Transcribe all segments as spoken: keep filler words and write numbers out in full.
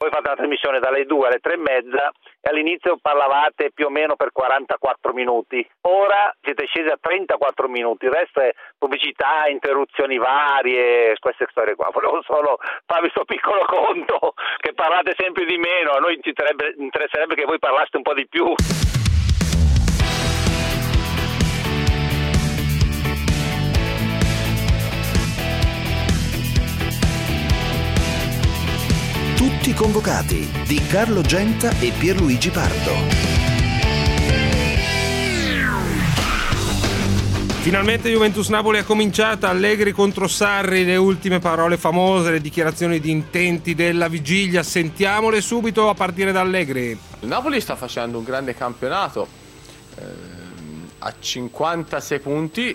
voi fate la trasmissione dalle due alle tre e mezza e all'inizio parlavate più o meno per quarantaquattro minuti, ora siete scesi a trentaquattro minuti, il resto è pubblicità, interruzioni varie, queste storie qua. Volevo solo farvi questo piccolo conto che parlate sempre di meno, a noi ci interesserebbe che voi parlaste un po' di più. Tutti convocati di Carlo Genta e Pierluigi Pardo. Finalmente Juventus-Napoli è cominciata, Allegri contro Sarri, le ultime parole famose, le dichiarazioni di intenti della vigilia, sentiamole subito a partire da Allegri. Il Napoli sta facendo un grande campionato, eh, a cinquantasei punti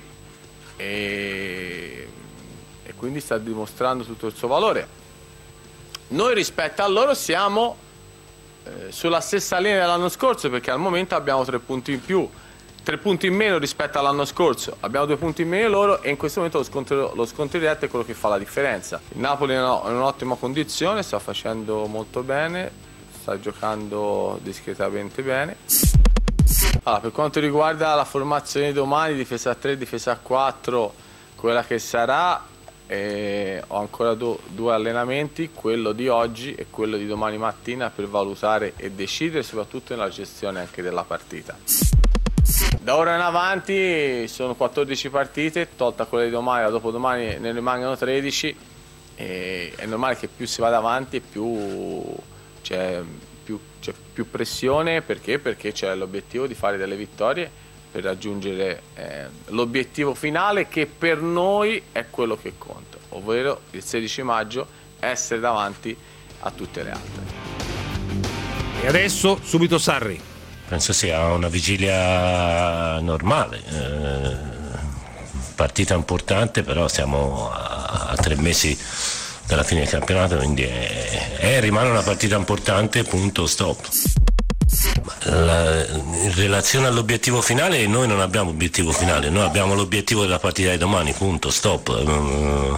e, e quindi sta dimostrando tutto il suo valore. Noi rispetto a loro siamo eh, sulla stessa linea dell'anno scorso, perché al momento abbiamo tre punti in più, tre punti in meno rispetto all'anno scorso, abbiamo due punti in meno loro e in questo momento lo scontro, lo scontro diretto è quello che fa la differenza. Il Napoli è in un'ottima condizione, sta facendo molto bene, sta giocando discretamente bene. Allora, per quanto riguarda la formazione di domani, difesa a tre, difesa a quattro, quella che sarà, e ho ancora do, due allenamenti, quello di oggi e quello di domani mattina, per valutare e decidere soprattutto nella gestione anche della partita. Da ora in avanti sono quattordici partite, tolta quella di domani, la dopodomani ne rimangono tredici e è normale che più si va avanti più c'è più, c'è più pressione, perché? Perché c'è l'obiettivo di fare delle vittorie per raggiungere eh, l'obiettivo finale, che per noi è quello che conta, ovvero il sedici maggio essere davanti a tutte le altre. E adesso subito Sarri. Penso sia una vigilia normale, eh, partita importante, però siamo a, a tre mesi dalla fine del campionato, quindi è, è, rimane una partita importante, punto, stop. La, in relazione all'obiettivo finale, noi non abbiamo obiettivo finale, noi abbiamo l'obiettivo della partita di domani, punto, stop. Uh,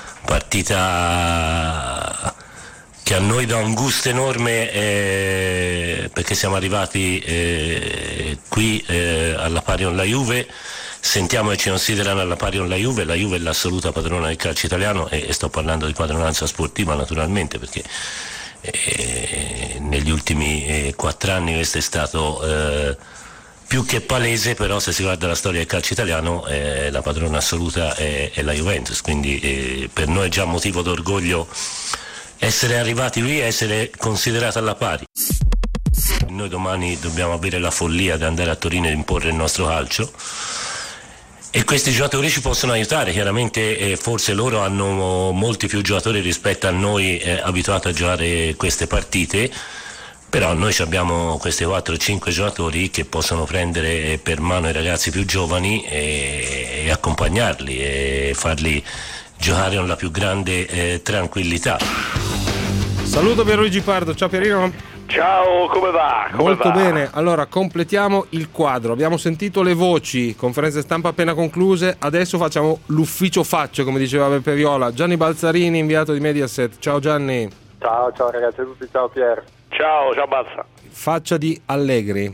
partita che a noi dà un gusto enorme, eh, perché siamo arrivati eh, qui eh, alla pari con la Juve, sentiamo che ci considerano alla pari con la Juve, la Juve è l'assoluta padrona del calcio italiano e, e sto parlando di padronanza sportiva naturalmente, perché Eh, negli ultimi eh, quattro anni questo è stato eh, più che palese, però se si guarda la storia del calcio italiano eh, la padrona assoluta è, è la Juventus, quindi eh, per noi è già motivo d'orgoglio essere arrivati qui e essere considerati alla pari. Noi domani dobbiamo avere la follia di andare a Torino e imporre il nostro calcio, e questi giocatori ci possono aiutare, chiaramente eh, forse loro hanno molti più giocatori rispetto a noi eh, abituati a giocare queste partite, però noi abbiamo questi quattro o cinque giocatori che possono prendere per mano i ragazzi più giovani e, e accompagnarli e farli giocare con la più grande eh, tranquillità. Saluto Pierluigi Pardo, ciao Pierino. Ciao, come va? Come Molto va? bene, allora completiamo il quadro, abbiamo sentito le voci, conferenze stampa appena concluse, adesso facciamo l'ufficio facce, come diceva Beppe Viola. Gianni Balzarini, inviato di Mediaset, ciao Gianni. Ciao, ciao ragazzi a tutti, ciao Pier. Ciao, ciao Balza. Faccia di Allegri.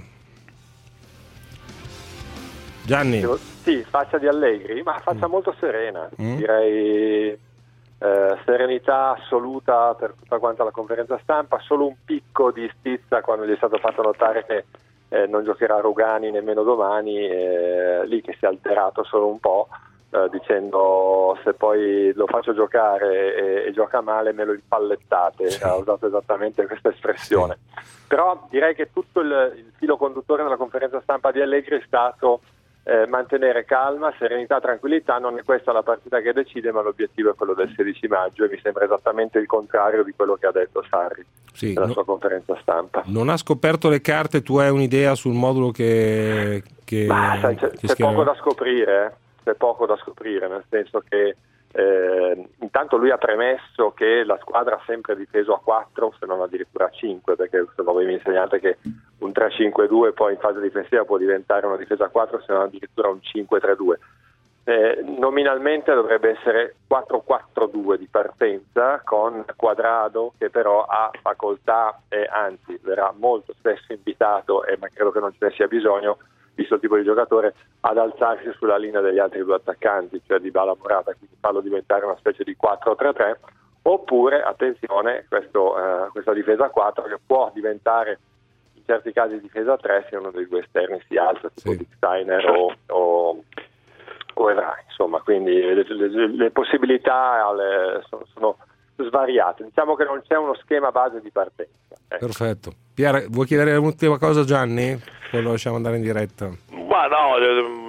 Gianni. Sì, faccia di Allegri, ma faccia mm. molto serena, mm. direi eh, serenità assoluta per tutta quanta la conferenza stampa, solo un picco di stizza quando gli è stato fatto notare che eh, non giocherà Rugani nemmeno domani, eh, lì che si è alterato solo un po', eh, dicendo se poi lo faccio giocare e, e gioca male me lo impallettate, sì. Ha usato esattamente questa espressione. Sì. Però direi che tutto il, il filo conduttore della conferenza stampa di Allegri è stato Eh, mantenere calma, serenità, tranquillità. Non è questa la partita che decide, ma l'obiettivo è quello del sedici maggio, e mi sembra esattamente il contrario di quello che ha detto Sarri sì, nella no, sua conferenza stampa. Non ha scoperto le carte, tu hai un'idea sul modulo che, che, ma, sai, c'è, che c'è poco da scoprire, eh? c'è poco da scoprire, nel senso che eh, intanto lui ha premesso che la squadra ha sempre difeso a quattro, se non addirittura a cinque, perché questo voi mi insegnate che un tre cinque due poi in fase difensiva può diventare una difesa a quattro, se non addirittura un cinque tre due. Eh, nominalmente dovrebbe essere quattro quattro due di partenza, con Quadrado che però ha facoltà e anzi verrà molto spesso invitato, e ma credo che non ce ne sia bisogno visto il tipo di giocatore, ad alzarsi sulla linea degli altri due attaccanti, cioè Dybala, Morata, quindi farlo diventare una specie di quattro tre tre, oppure attenzione questo, eh, questa difesa a quattro che può diventare in certi casi difesa tre se uno dei due esterni si alza, tipo sì. di Steiner o, o o Evra, insomma, quindi le, le, le possibilità le, sono, sono svariate. Diciamo che non c'è uno schema base di partenza. Ecco. Perfetto. Pier, vuoi chiedere l'ultima cosa, Gianni? Poi lo lasciamo andare in diretta. Ma no,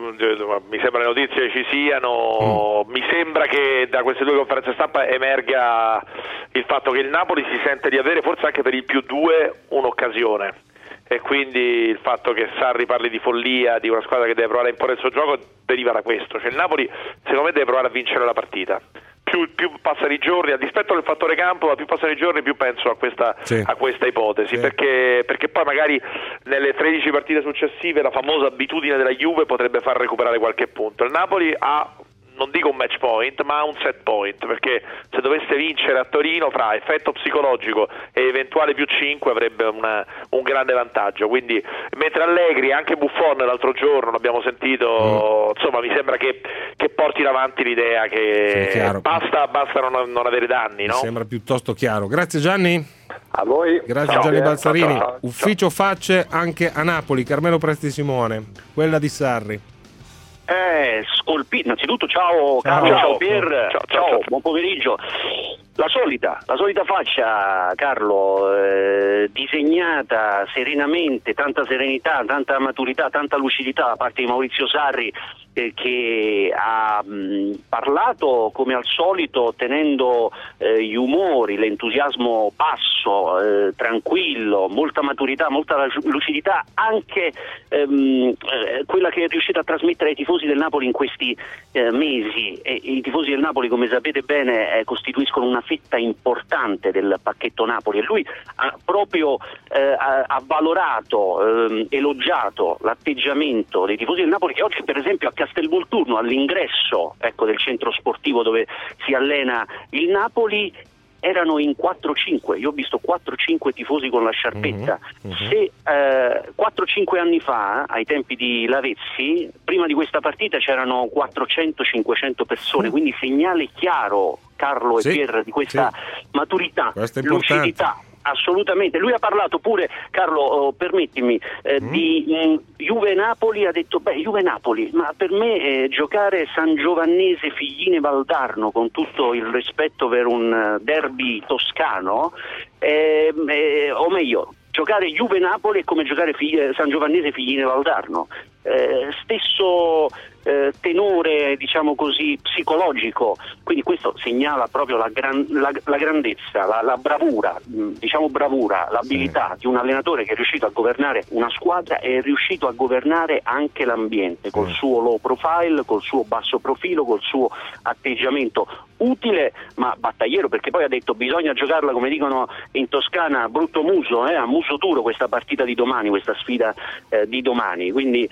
mi sembra le notizie ci siano, mm. mi sembra che da queste due conferenze stampa emerga il fatto che il Napoli si sente di avere, forse anche per il più due, un'occasione. E quindi il fatto che Sarri parli di follia, di una squadra che deve provare a imporre il suo gioco, deriva da questo. Cioè il Napoli secondo me deve provare a vincere la partita. Più, più passano i giorni, a dispetto del fattore campo, ma più passano i giorni più penso a questa, sì. a questa ipotesi, sì. perché, perché poi magari nelle tredici partite successive la famosa abitudine della Juve potrebbe far recuperare qualche punto. Il Napoli ha, non dico un match point, ma un set point, perché se dovesse vincere a Torino, fra effetto psicologico e eventuale più cinque avrebbe una, un grande vantaggio. Quindi mentre Allegri, anche Buffon l'altro giorno l'abbiamo sentito, mm. insomma mi sembra che, che portino avanti l'idea che sì, basta, basta non, non avere danni, no? Mi sembra piuttosto chiaro. Grazie Gianni. A voi. Grazie ciao. Gianni Balzarini. Ciao, ciao. Ufficio facce anche a Napoli. Carmelo Presti Simone, quella di Sarri. Eh, scolpito, innanzitutto ciao Carlo, ciao, ciao Pier, ciao, ciao, ciao, buon pomeriggio. La solita, la solita faccia, Carlo, eh, disegnata serenamente, tanta serenità, tanta maturità, tanta lucidità da parte di Maurizio Sarri, eh, che ha mh, parlato come al solito tenendo eh, gli umori, l'entusiasmo basso, eh, tranquillo, molta maturità, molta lucidità, anche ehm, eh, quella che è riuscita a trasmettere ai tifosi del Napoli in questi eh, mesi. E i tifosi del Napoli, come sapete bene, eh, costituiscono una fetta importante del pacchetto Napoli, e lui ha proprio eh, ha, ha valorato, eh, elogiato l'atteggiamento dei tifosi del Napoli, che oggi per esempio a Castelvolturno, all'ingresso ecco, del centro sportivo dove si allena il Napoli, erano in quattro cinque. Io ho visto quattro cinque tifosi con la sciarpetta. Mm-hmm. Se eh, quattro cinque anni fa, ai tempi di Lavezzi, prima di questa partita c'erano quattrocento cinquecento persone, mm. quindi segnale chiaro, Carlo sì, e Pier, di questa sì. maturità, lucidità. Assolutamente, lui ha parlato pure, Carlo, oh, permettimi, eh, mm. di mh, Juve-Napoli, ha detto, beh, Juve-Napoli, ma per me eh, giocare San Giovannese Figline Valdarno, con tutto il rispetto per un derby toscano, eh, eh, o meglio, giocare Juve-Napoli è come giocare Fig- San Giovannese Figline Valdarno. Eh, stesso eh, tenore, diciamo così, psicologico, quindi questo segnala proprio la, gran, la, la grandezza, la, la bravura, diciamo bravura, l'abilità sì. di un allenatore che è riuscito a governare una squadra e è riuscito a governare anche l'ambiente, col suo low profile, col suo basso profilo, col suo atteggiamento utile ma battagliero, perché poi ha detto bisogna giocarla, come dicono in Toscana, brutto muso, eh, a muso duro questa partita di domani, questa sfida eh, di domani. Quindi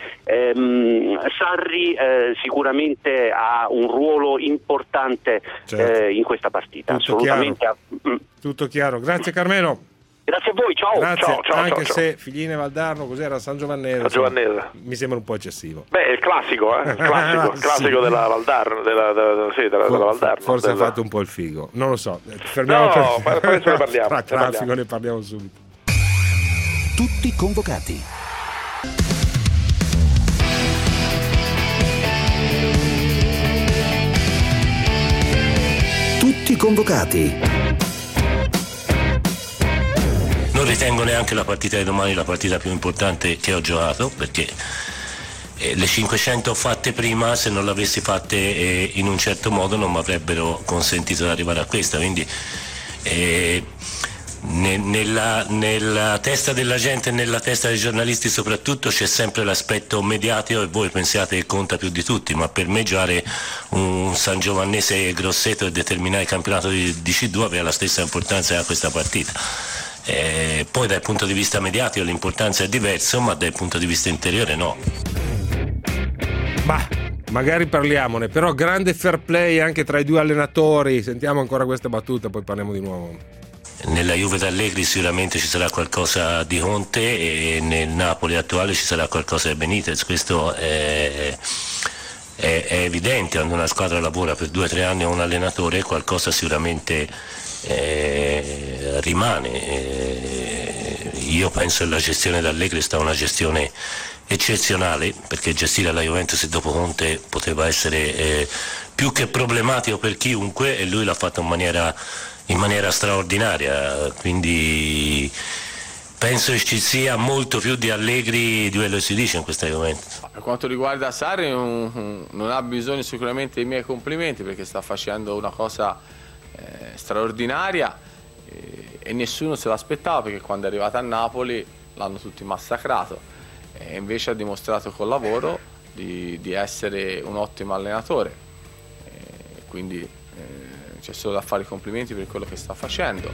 ehm, Sarri eh, sicuramente ha un ruolo importante certo. eh, in questa partita. Tutto assolutamente chiaro. Mm. Tutto chiaro. Grazie Carmelo. Grazie a voi, ciao. Grazie, ciao, ciao anche ciao, se ciao. Figline Valdarno, cos'era San Giovannese? San Giovannese. Mi sembra un po' eccessivo. Beh, è il classico, eh? Il classico, il classico sì. della Valdarno, della, della, sì, della, For, della Valdarno. Forse della... ha fatto un po' il figo, non lo so. Fermiamo no, per... ma adesso ne parliamo. Tra ne traffico parliamo. ne parliamo subito. Tutti convocati. Tutti convocati. Non ritengo neanche la partita di domani la partita più importante che ho giocato, perché eh, le cinquecento fatte prima, se non le avessi fatte eh, in un certo modo, non mi avrebbero consentito di arrivare a questa. Quindi eh, ne, nella, nella testa della gente e nella testa dei giornalisti soprattutto c'è sempre l'aspetto mediatico, e voi pensiate che conta più di tutti, ma per me giocare un San Giovannese Grosseto e determinare il campionato di, di C due aveva la stessa importanza di questa partita. Eh, poi dal punto di vista mediatico l'importanza è diversa, ma dal punto di vista interiore no. Bah, Magari parliamone, però grande fair play anche tra i due allenatori. Sentiamo ancora questa battuta, poi parliamo di nuovo. Nella Juve d'Allegri sicuramente ci sarà qualcosa di Conte e nel Napoli attuale ci sarà qualcosa di Benitez. Questo è, è, è evidente. Quando una squadra lavora per due o tre anni a un allenatore, qualcosa sicuramente eh, rimane. Eh, io penso che la gestione d'Allegri sta una gestione eccezionale, perché gestire la Juventus dopo Conte poteva essere eh, più che problematico per chiunque, e lui l'ha fatto in maniera, in maniera straordinaria, quindi penso che ci sia molto più di Allegri di quello che si dice in questa Juventus. Per quanto riguarda Sarri non, non ha bisogno sicuramente dei miei complimenti, perché sta facendo una cosa eh, straordinaria e, e nessuno se l'aspettava, perché quando è arrivato a Napoli l'hanno tutti massacrato. E invece ha dimostrato col lavoro di, di essere un ottimo allenatore, e quindi eh, c'è solo da fare i complimenti per quello che sta facendo.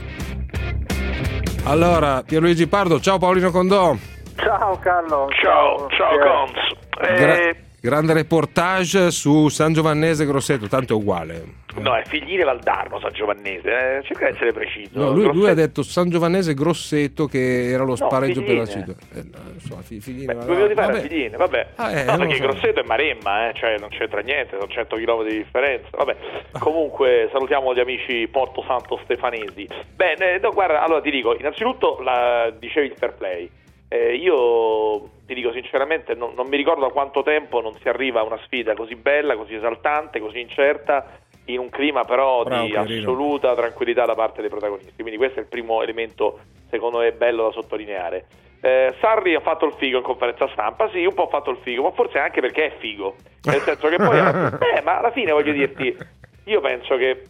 Allora, Pierluigi Pardo, ciao Paolino Condò. Ciao Carlo. Ciao, ciao Cons. Eh... Gra- grande reportage su San Giovannese Grosseto, tanto è uguale. No, è Figline Valdarno, San Giovannese, eh? Cerca di essere preciso. No, lui, lui ha detto San Giovannese Grosseto, che era lo spareggio no, per la città. Eh, no, so, Figline, Beh, dovevo di fare vabbè. Figline, vabbè. Ah, eh, no, perché so. Grosseto è Maremma, eh? Cioè non c'entra niente, sono cento chilometri di differenza. Vabbè, comunque salutiamo gli amici Porto Santo Stefanesi. Beh, no, guarda, allora ti dico, innanzitutto la, dicevi il fair play. Eh, io ti dico sinceramente, non, non mi ricordo da quanto tempo non si arriva a una sfida così bella, così esaltante, così incerta, in un clima però Bravo, di Pierino. assoluta tranquillità da parte dei protagonisti. Quindi questo è il primo elemento, secondo me, bello da sottolineare. Eh, Sarri ha fatto il figo in conferenza stampa, sì, un po' ha fatto il figo, ma forse anche perché è figo, nel senso che poi eh, ma alla fine voglio dirti, io penso che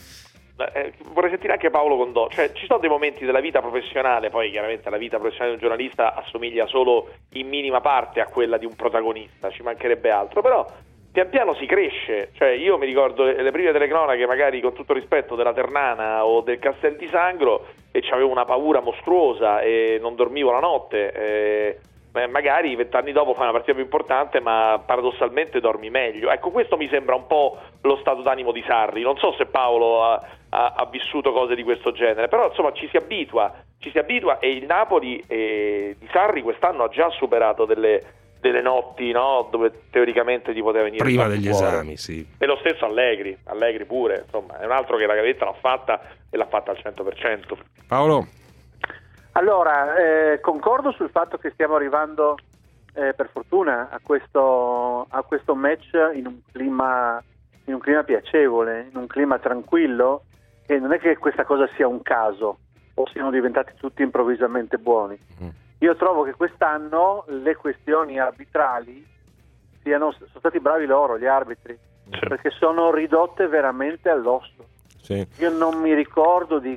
eh, vorrei sentire anche Paolo Condò, cioè ci sono dei momenti della vita professionale, poi chiaramente la vita professionale di un giornalista assomiglia solo in minima parte a quella di un protagonista, ci mancherebbe altro, però pian piano si cresce. Cioè io mi ricordo le prime telecronache, magari con tutto rispetto, della Ternana o del Castel di Sangro, e c'avevo una paura mostruosa e non dormivo la notte, e magari vent'anni dopo fai una partita più importante, ma paradossalmente dormi meglio. Ecco, questo mi sembra un po' lo stato d'animo di Sarri. Non so se Paolo ha, ha, ha vissuto cose di questo genere, però insomma ci si abitua, ci si abitua e il Napoli eh, di Sarri quest'anno ha già superato delle delle notti, no, dove teoricamente ti poteva venire prima degli cuore. esami, sì. E lo stesso Allegri, Allegri pure, insomma, è un altro che la gavetta l'ha fatta e l'ha fatta al cento per cento. Paolo? Allora, eh, concordo sul fatto che stiamo arrivando eh, per fortuna a questo, a questo match in un clima in un clima piacevole, in un clima tranquillo, e non è che questa cosa sia un caso o siano diventati tutti improvvisamente buoni. Mm. Io trovo che quest'anno le questioni arbitrali siano, sono stati bravi loro, gli arbitri, sì. perché sono ridotte veramente all'osso. Sì. Io non mi ricordo di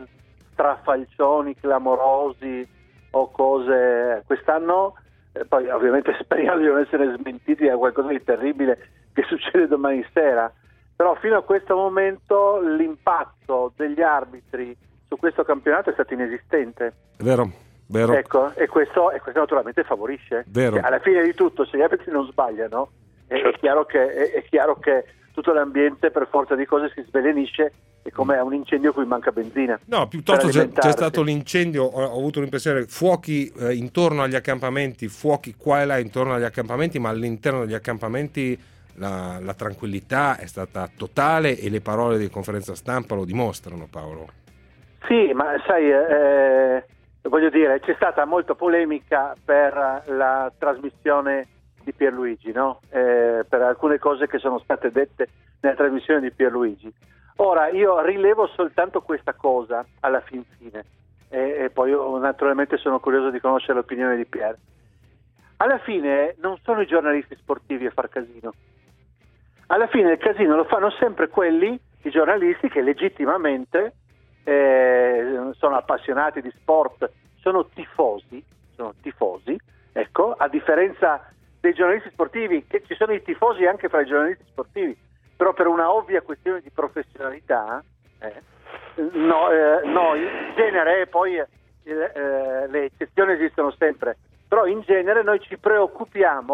strafalcioni clamorosi o cose. Quest'anno, eh, poi ovviamente speriamo di non essere smentiti da qualcosa di terribile che succede domani sera, però fino a questo momento l'impatto degli arbitri su questo campionato è stato inesistente. Vero. Vero. Ecco, e questo, e questo naturalmente favorisce. Vero. Alla fine di tutto, se gli arbitri non sbagliano, è, è, chiaro che, è, è chiaro che tutto l'ambiente per forza di cose si svelenisce, e come è un incendio cui manca benzina. No, piuttosto c'è, c'è stato l'incendio, ho, ho avuto l'impressione, fuochi eh, intorno agli accampamenti, fuochi qua e là intorno agli accampamenti, ma all'interno degli accampamenti la, la tranquillità è stata totale, e le parole di conferenza stampa lo dimostrano, Paolo. Sì, ma sai... Eh, voglio dire, c'è stata molta polemica per la trasmissione di Pierluigi, no? Eh, per alcune cose che sono state dette nella trasmissione di Pierluigi. Ora, io rilevo soltanto questa cosa alla fin fine, e, e poi io naturalmente sono curioso di conoscere l'opinione di Pier. Alla fine non sono i giornalisti sportivi a far casino. Alla fine il casino lo fanno sempre quelli, i giornalisti che legittimamente Eh, sono appassionati di sport, sono tifosi, sono tifosi, ecco, a differenza dei giornalisti sportivi, che ci sono i tifosi anche fra i giornalisti sportivi, però per una ovvia questione di professionalità, eh, no, eh, noi in genere, poi eh, eh, le eccezioni esistono sempre, però in genere noi ci preoccupiamo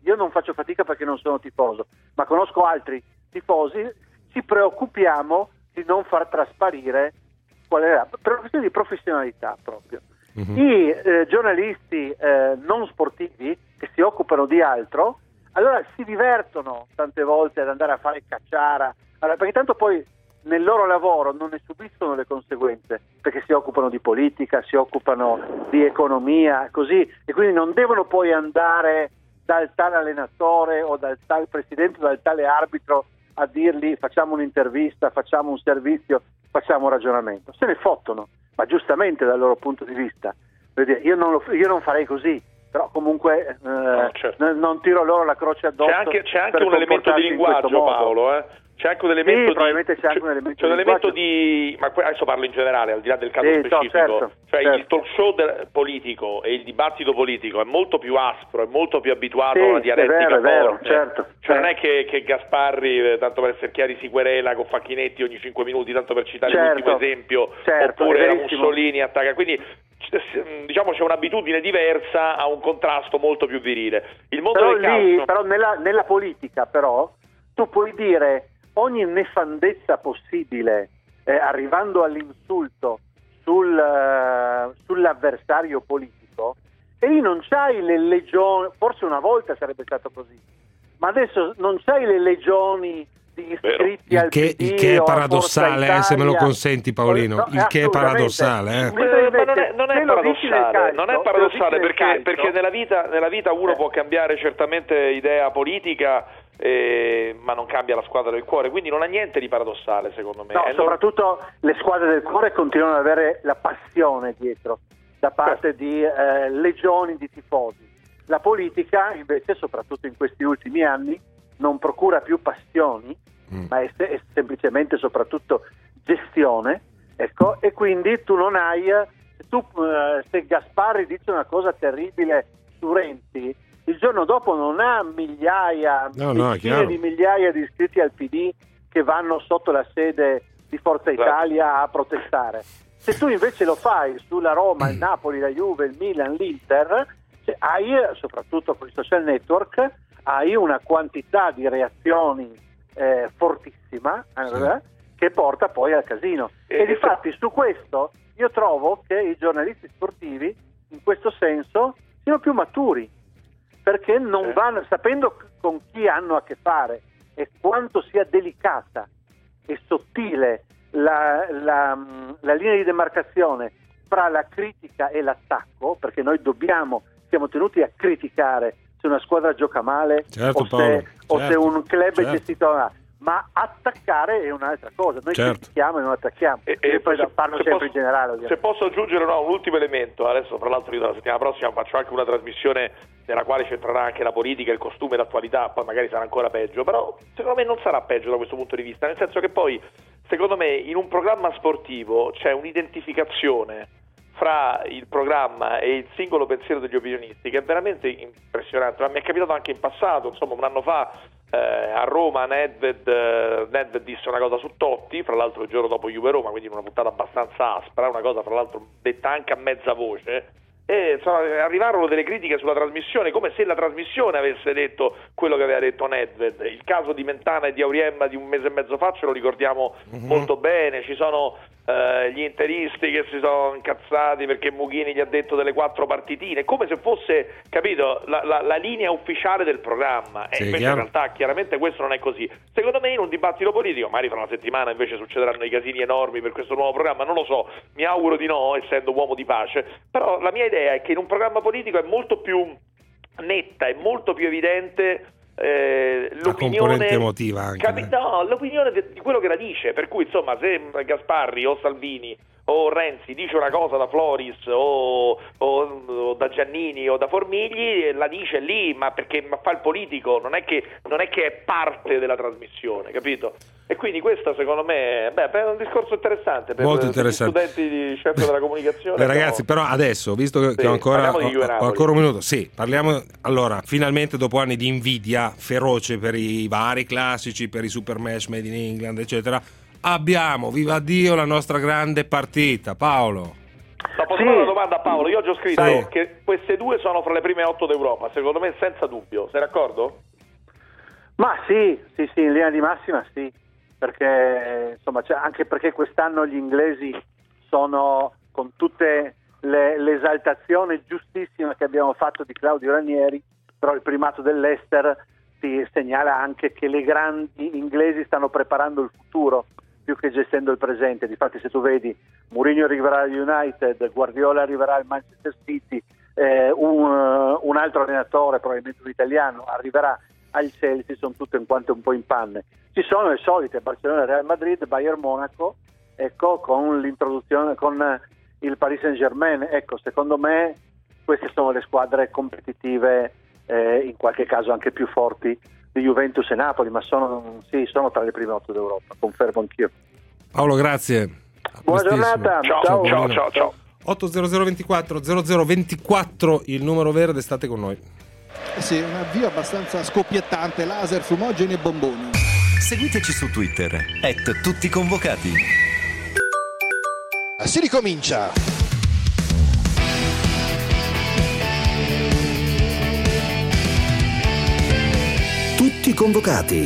io non faccio fatica perché non sono tifoso, ma conosco altri tifosi, ci preoccupiamo di non far trasparire qual è la per questione di professionalità proprio. Mm-hmm. I eh, giornalisti eh, non sportivi che si occupano di altro, allora si divertono tante volte ad andare a fare cacciara, allora, perché tanto poi nel loro lavoro non ne subiscono le conseguenze, perché si occupano di politica, si occupano di economia, così, e quindi non devono poi andare dal tale allenatore o dal tal presidente o dal tale arbitro a dirgli facciamo un'intervista, facciamo un servizio, facciamo un ragionamento. Se ne fottono, ma giustamente dal loro punto di vista. Io non, lo, io non farei così, però comunque eh, no, certo. n- non tiro loro la croce addosso. C'è anche, c'è anche un elemento di linguaggio, Paolo, eh? C'è anche un elemento, sì, probabilmente di, c'è anche un elemento, c'è un di, elemento di, ma adesso parlo in generale, al di là del caso sì, specifico, no, certo, cioè certo. il talk show del, politico e il dibattito politico è molto più aspro, è molto più abituato sì, a una dialettica è vero, forte. è vero, certo, cioè eh. non è che, che Gasparri, tanto per essere chiari, si querela con Facchinetti ogni cinque minuti, tanto per citare certo, l'ultimo esempio, certo, oppure la Mussolini attacca, quindi diciamo c'è un'abitudine diversa a un contrasto molto più virile. Il mondo però del lì, calcio... però nella, nella politica però tu puoi dire ogni nefandezza possibile, eh, arrivando all'insulto sul, uh, sull'avversario politico, e lì non c'hai le legioni, forse una volta sarebbe stato così, ma adesso non c'hai le legioni di iscritti al che, P D il che è o paradossale, eh, se me lo consenti Paolino, no, il che è paradossale. Eh. Eh, ma non è, non è paradossale, calcio, non è paradossale perché, perché nella vita, nella vita uno eh. può cambiare certamente idea politica, eh, ma non cambia la squadra del cuore, quindi non ha niente di paradossale secondo me. No, è soprattutto non... le squadre del cuore continuano ad avere la passione dietro da parte eh. di eh, legioni di tifosi. La politica invece, soprattutto in questi ultimi anni, non procura più passioni, mm. ma è, se- è semplicemente soprattutto gestione, ecco, e quindi tu non hai, tu, eh, se Gasparri dice una cosa terribile su Renzi, il giorno dopo non ha migliaia, no, no, di migliaia di iscritti al P D che vanno sotto la sede di Forza Italia a protestare. Se tu invece lo fai sulla Roma, il Napoli, la Juve, il Milan, l'Inter, cioè hai, soprattto con i social network, hai una quantità di reazioni eh, fortissima eh, sì. che porta poi al casino. E, e difatti su questo io trovo che i giornalisti sportivi in questo senso siano più maturi, perché non eh. vanno, sapendo con chi hanno a che fare e quanto sia delicata e sottile la, la, la linea di demarcazione fra la critica e l'attacco, perché noi dobbiamo, siamo tenuti a criticare se una squadra gioca male, certo, o, se, Paolo, o certo, se un club certo. è gestito male, ma attaccare è un'altra cosa. Noi certo. critichiamo e non attacchiamo. E, e e poi se, parlo se sempre posso, in generale. Ovviamente. Se posso aggiungere no, un ultimo elemento, adesso fra l'altro io la settimana prossima faccio anche una trasmissione nella quale c'entrerà anche la politica, il costume, l'attualità, poi magari sarà ancora peggio, però secondo me non sarà peggio da questo punto di vista, nel senso che poi secondo me in un programma sportivo c'è un'identificazione fra il programma e il singolo pensiero degli opinionisti che è veramente impressionante, ma mi è capitato anche in passato, insomma un anno fa eh, a Roma Nedved, eh, Nedved disse una cosa su Totti, fra l'altro il giorno dopo Juve Roma, quindi in una puntata abbastanza aspra, una cosa fra l'altro detta anche a mezza voce, e insomma, arrivarono delle critiche sulla trasmissione come se la trasmissione avesse detto quello che aveva detto Nedved. Il caso di Mentana e di Auriemma di un mese e mezzo fa ce lo ricordiamo mm-hmm. molto bene, ci sono Uh, gli interisti che si sono incazzati perché Mughini gli ha detto delle quattro partitine, come se fosse, capito, la, la, la linea ufficiale del programma, e sì, invece chiaro. In realtà chiaramente questo non è così. Secondo me in un dibattito politico, magari fra una settimana invece succederanno i casini enormi per questo nuovo programma, non lo so, mi auguro di no, essendo uomo di pace, però la mia idea è che in un programma politico è molto più netta, è molto più evidente Eh, l'opinione emotiva anche, capi- no, l'opinione di quello che la dice, per cui insomma se Gasparri o Salvini o Renzi dice una cosa da Floris o, o, o da Giannini o da Formigli, la dice lì, ma perché ma fa il politico, non è che non è che è parte della trasmissione, capito? E quindi questo secondo me beh, è un discorso interessante per, molto interessante. Per gli studenti di scienze della comunicazione. Beh, ragazzi, però adesso, visto che, sì, che ho, ancora, ho, ho ancora un minuto, sì, parliamo allora, finalmente dopo anni di invidia feroce per i vari classici, per i Super Match Made in England, eccetera, abbiamo, viva Dio, la nostra grande partita. Paolo. Ma posso Sì. fare una domanda a Paolo? Io oggi ho scritto Sì. che queste due sono fra le prime otto d'Europa, secondo me senza dubbio, sei d'accordo? Ma sì, sì, sì, in linea di massima sì, perché insomma, cioè, anche perché quest'anno gli inglesi sono, con tutte le, l'esaltazione giustissima che abbiamo fatto di Claudio Ranieri, però il primato dell'Ester ti segnala anche che le grandi inglesi stanno preparando il futuro più che gestendo il presente. Difatti, se tu vedi, Mourinho arriverà al United, Guardiola arriverà al Manchester City, eh, un, un altro allenatore, probabilmente un italiano, arriverà al Chelsea, sono tutte in quanto un po' in panne. Ci sono le solite Barcellona, Real Madrid, Bayern Monaco, ecco, con l'introduzione, con il Paris Saint-Germain. Ecco, secondo me queste sono le squadre competitive, eh, in qualche caso anche più forti di Juventus e Napoli, ma sono, sì, sono tra le prime otto d'Europa, confermo anch'io. Paolo, grazie. A Buona prestissimo. giornata. Ciao, Ciao. ciao, ciao, ciao. otto zero zero ventiquattro zero zero ventiquattro il numero verde, state con noi. Eh sì, un avvio abbastanza scoppiettante, laser, fumogeni e bomboni. Seguiteci su Twitter, at tutti convocati. Si ricomincia. Tutti convocati.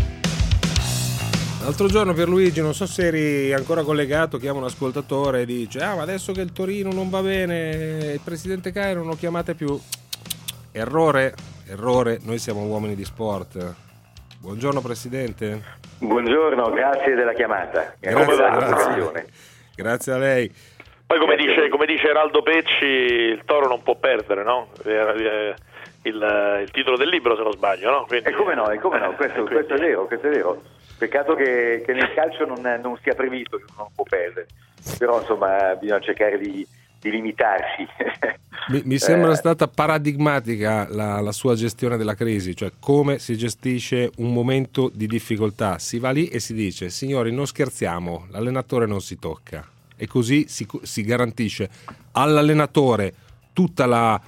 L'altro giorno Pierluigi, non so se eri ancora collegato, chiama un ascoltatore e dice: ah, ma adesso che il Torino non va bene, il presidente Cairo non lo chiamate più. Errore, errore, noi siamo uomini di sport. Buongiorno presidente. Buongiorno, grazie della chiamata. Grazie, della grazie. Grazie a lei. Poi come dice, come dice Eraldo Pecci, il Toro non può perdere, no? Il, il, il titolo del libro, se non sbaglio, no? Quindi, e come no, e come no, questo, quindi... questo è vero, questo è vero. Peccato che, che nel calcio non, non sia previsto che uno non può perdere, però insomma bisogna cercare di, di limitarsi. Mi, mi sembra eh. stata paradigmatica la, la sua gestione della crisi, cioè come si gestisce un momento di difficoltà. Si va lì e si dice: signori, non scherziamo, l'allenatore non si tocca, e così si, si garantisce all'allenatore tutta la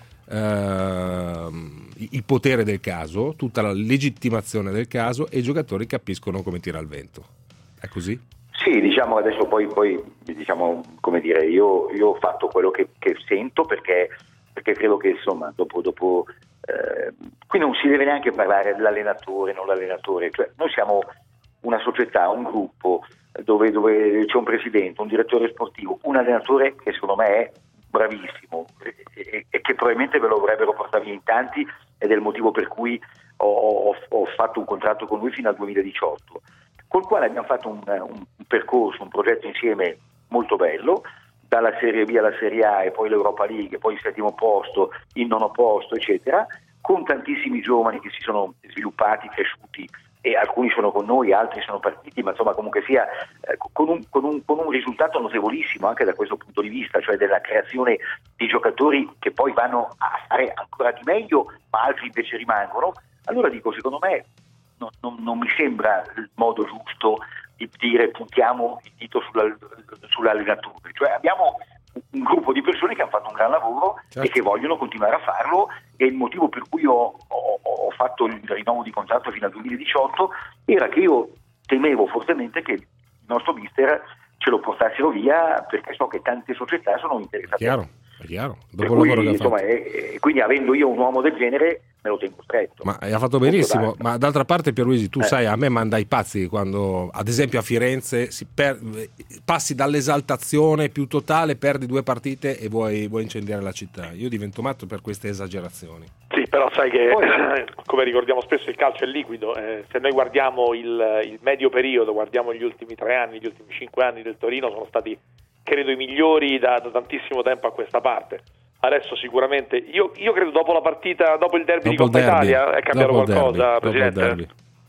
eh, il potere del caso, tutta la legittimazione del caso, e i giocatori capiscono come tira il vento. È così? Sì, diciamo adesso poi, poi diciamo, come dire, io, io ho fatto quello che, che sento, perché, perché credo che insomma dopo, dopo eh, qui non si deve neanche parlare dell'allenatore, non l'allenatore, cioè noi siamo una società, un gruppo dove, dove c'è un presidente, un direttore sportivo, un allenatore che secondo me è bravissimo e, e che probabilmente ve lo vorrebbero portare via in tanti, ed è il motivo per cui ho, ho, ho fatto un contratto con lui fino al duemiladiciotto, col quale abbiamo fatto un, un percorso, un progetto insieme molto bello, dalla Serie B alla Serie A e poi l'Europa League, poi il settimo posto, il nono posto, eccetera, con tantissimi giovani che si sono sviluppati, cresciuti, e alcuni sono con noi, altri sono partiti, ma insomma comunque sia eh, con, un, con, un, con un risultato notevolissimo anche da questo punto di vista, cioè della creazione di giocatori che poi vanno a fare ancora di meglio, ma altri invece rimangono. Allora dico, secondo me non, non, non mi sembra il modo giusto di dire puntiamo il dito sulla, sull'allenatore, cioè abbiamo un gruppo di persone che hanno fatto un gran lavoro, certo, e che vogliono continuare a farlo, e il motivo per cui ho, ho, ho fatto il rinnovo di contratto fino al duemiladiciotto era che io temevo fortemente che il nostro mister ce lo portassero via, perché so che tante società sono interessate. Chiaro, è chiaro. Dopo per cui, il lavoro che ha insomma, fatto. e, e quindi avendo io un uomo del genere me lo tengo stretto. Ma ha fatto benissimo, ma d'altra parte Pierluigi, tu eh. sai, a me manda i pazzi quando ad esempio a Firenze si per... passi dall'esaltazione più totale, perdi due partite e vuoi, vuoi incendiare la città. Io divento matto per queste esagerazioni. Sì, però sai che eh, come ricordiamo spesso il calcio è liquido, eh, se noi guardiamo il, il medio periodo, guardiamo gli ultimi tre anni, gli ultimi cinque anni del Torino, sono stati credo i migliori da, da tantissimo tempo a questa parte. Adesso sicuramente, io, io credo dopo la partita, dopo il derby dopo di Coppa derby, Italia è cambiato qualcosa, derby, Presidente?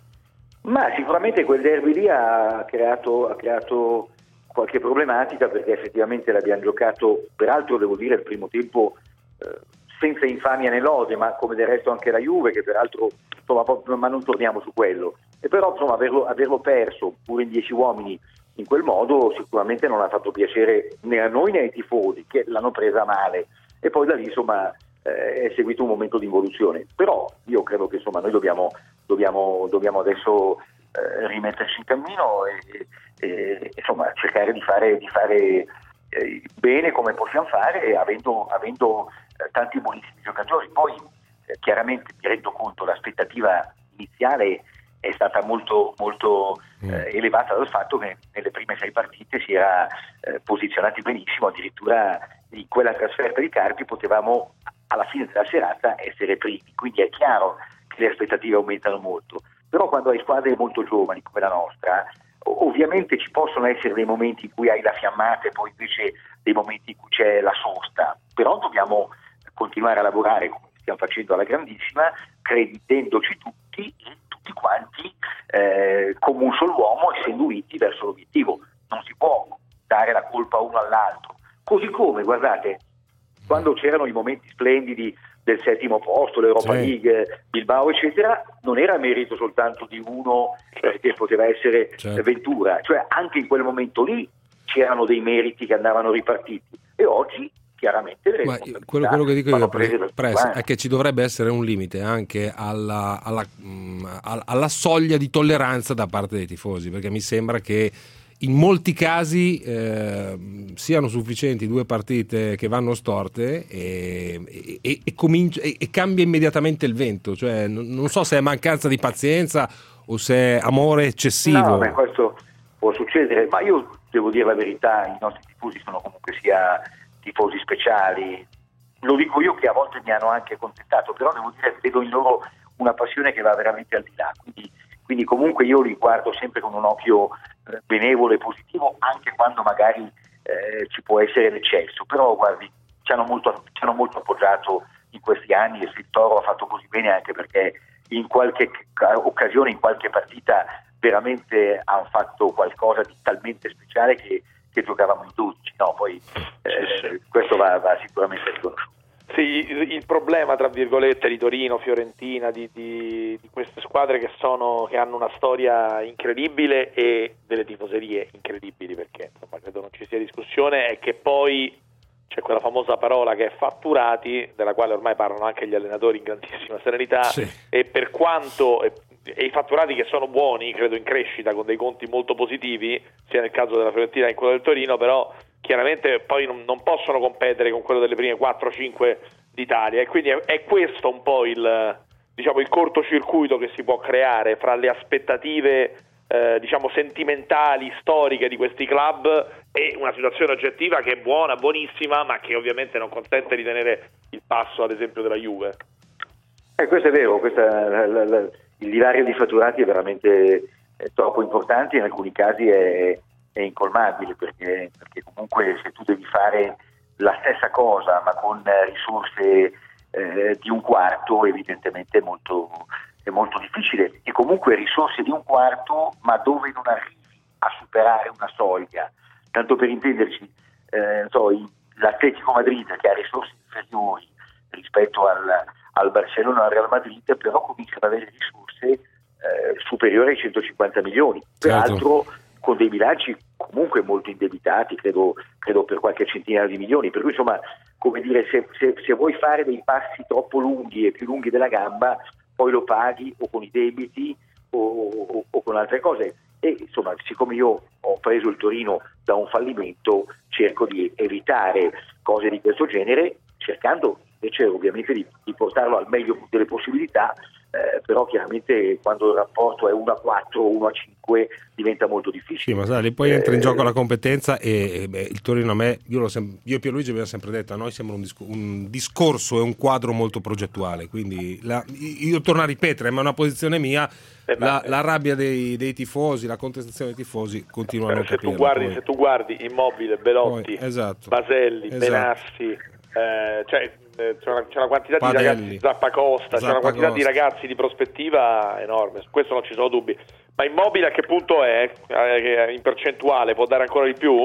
Ma sicuramente quel derby lì ha creato, ha creato qualche problematica, perché effettivamente l'abbiamo giocato, peraltro devo dire il primo tempo eh, senza infamia né lode, ma come del resto anche la Juve, che peraltro insomma, ma non torniamo su quello, e però insomma averlo, averlo perso pure in dieci uomini in quel modo sicuramente non ha fatto piacere né a noi né ai tifosi, che l'hanno presa male, e poi da lì insomma eh, è seguito un momento di involuzione. Però io credo che insomma noi dobbiamo, dobbiamo, dobbiamo adesso eh, rimetterci in cammino e, e insomma cercare di fare, di fare eh, bene come possiamo fare, avendo, avendo eh, tanti buonissimi giocatori. Poi eh, chiaramente mi rendo conto, l'aspettativa iniziale è stata molto, molto eh, elevata dal fatto che nelle prime sei partite si era eh, posizionati benissimo, addirittura in quella trasferta di Carpi potevamo alla fine della serata essere primi, quindi è chiaro che le aspettative aumentano molto, però quando hai squadre molto giovani come la nostra, ovviamente ci possono essere dei momenti in cui hai la fiammata e poi invece dei momenti in cui c'è la sosta, però dobbiamo continuare a lavorare come stiamo facendo alla grandissima, credendoci tutti e tutti quanti eh, come un solo uomo, essendo uniti verso l'obiettivo. Non si può dare la colpa uno all'altro, così come, guardate, quando c'erano i momenti splendidi del settimo posto, l'Europa sì. League, Bilbao eccetera, non era merito soltanto di uno perché poteva essere certo. Ventura, cioè anche in quel momento lì c'erano dei meriti che andavano ripartiti, e oggi chiaramente ma quello, quello che dico io Press, è che ci dovrebbe essere un limite anche alla, alla, alla soglia di tolleranza da parte dei tifosi, perché mi sembra che in molti casi eh, siano sufficienti due partite che vanno storte e, e, e, comincia, e, e cambia immediatamente il vento, cioè non, non so se è mancanza di pazienza o se è amore eccessivo. No, beh, questo può succedere, ma io devo dire la verità, i nostri tifosi sono comunque sia tifosi speciali, lo dico io che a volte mi hanno anche contentato, però devo dire che vedo in loro una passione che va veramente al di là, quindi, quindi comunque io li guardo sempre con un occhio eh, benevolo e positivo, anche quando magari eh, ci può essere l'eccesso, però guardi, ci hanno molto, ci hanno molto appoggiato in questi anni, e il Toro ha fatto così bene anche perché in qualche occasione, in qualche partita veramente hanno fatto qualcosa di talmente speciale che che giocavamo in dodici, no? Poi eh, sì, sì. questo va, va sicuramente riconosciuto. Sì, il problema tra virgolette di Torino, Fiorentina, di, di, di queste squadre che sono che hanno una storia incredibile e delle tifoserie incredibili, perché insomma credo non ci sia discussione, è che poi c'è quella famosa parola che è fatturati, della quale ormai parlano anche gli allenatori in grandissima serenità, sì. e per quanto e, e i fatturati che sono buoni, credo in crescita con dei conti molto positivi, sia nel caso della Fiorentina che in quello del Torino, però chiaramente poi non, non possono competere con quello delle prime quattro cinque d'Italia, e quindi è, è questo un po' il, diciamo, il cortocircuito che si può creare fra le aspettative eh, diciamo sentimentali, storiche di questi club e una situazione oggettiva che è buona, buonissima, ma che ovviamente non consente di tenere il passo ad esempio della Juve. Eh, questo è vero, questa, la, la, la, il divario di fatturati è veramente è troppo importante, in alcuni casi è, è incolmabile, perché, perché comunque se tu devi fare la stessa cosa ma con risorse eh, di un quarto, evidentemente è molto, è molto difficile, e comunque risorse di un quarto ma dove non arrivi a superare una soglia. Tanto per intenderci, eh, so, l'Atletico Madrid che ha risorse inferiori rispetto al, al Barcellona e al Real Madrid, però comincia ad avere risorse eh, superiori ai centocinquanta milioni, peraltro certo. con dei bilanci comunque molto indebitati, credo, credo per qualche centinaio di milioni, per cui insomma, come dire, se, se, se vuoi fare dei passi troppo lunghi e più lunghi della gamba, poi lo paghi o con i debiti o, o, o con altre cose. E insomma, siccome io ho preso il Torino da un fallimento, cerco di evitare cose di questo genere, cercando invece ovviamente di, di portarlo al meglio delle possibilità, eh, però chiaramente quando il rapporto è uno a quattro o uno a cinque diventa molto difficile. Sì, ma sai, poi eh, entra in gioco la competenza e, e beh, il Torino a me, io, l'ho sem- io e Pierluigi abbiamo sempre detto, a noi sembra un, disc- un discorso e un quadro molto progettuale, quindi la, io torno a ripetere, ma è una posizione mia, eh, la, la rabbia dei, dei tifosi, la contestazione dei tifosi continua a non se capirla. Tu guardi, poi. Se tu guardi Immobile, Belotti, poi, esatto. Baselli, esatto. Benassi, eh, cioè c'è una, c'è una quantità Padelli. di ragazzi, Zappacosta, c'è una quantità di ragazzi di prospettiva enorme, su questo non ci sono dubbi. Ma Immobile a che punto è? Eh, in percentuale può dare ancora di più?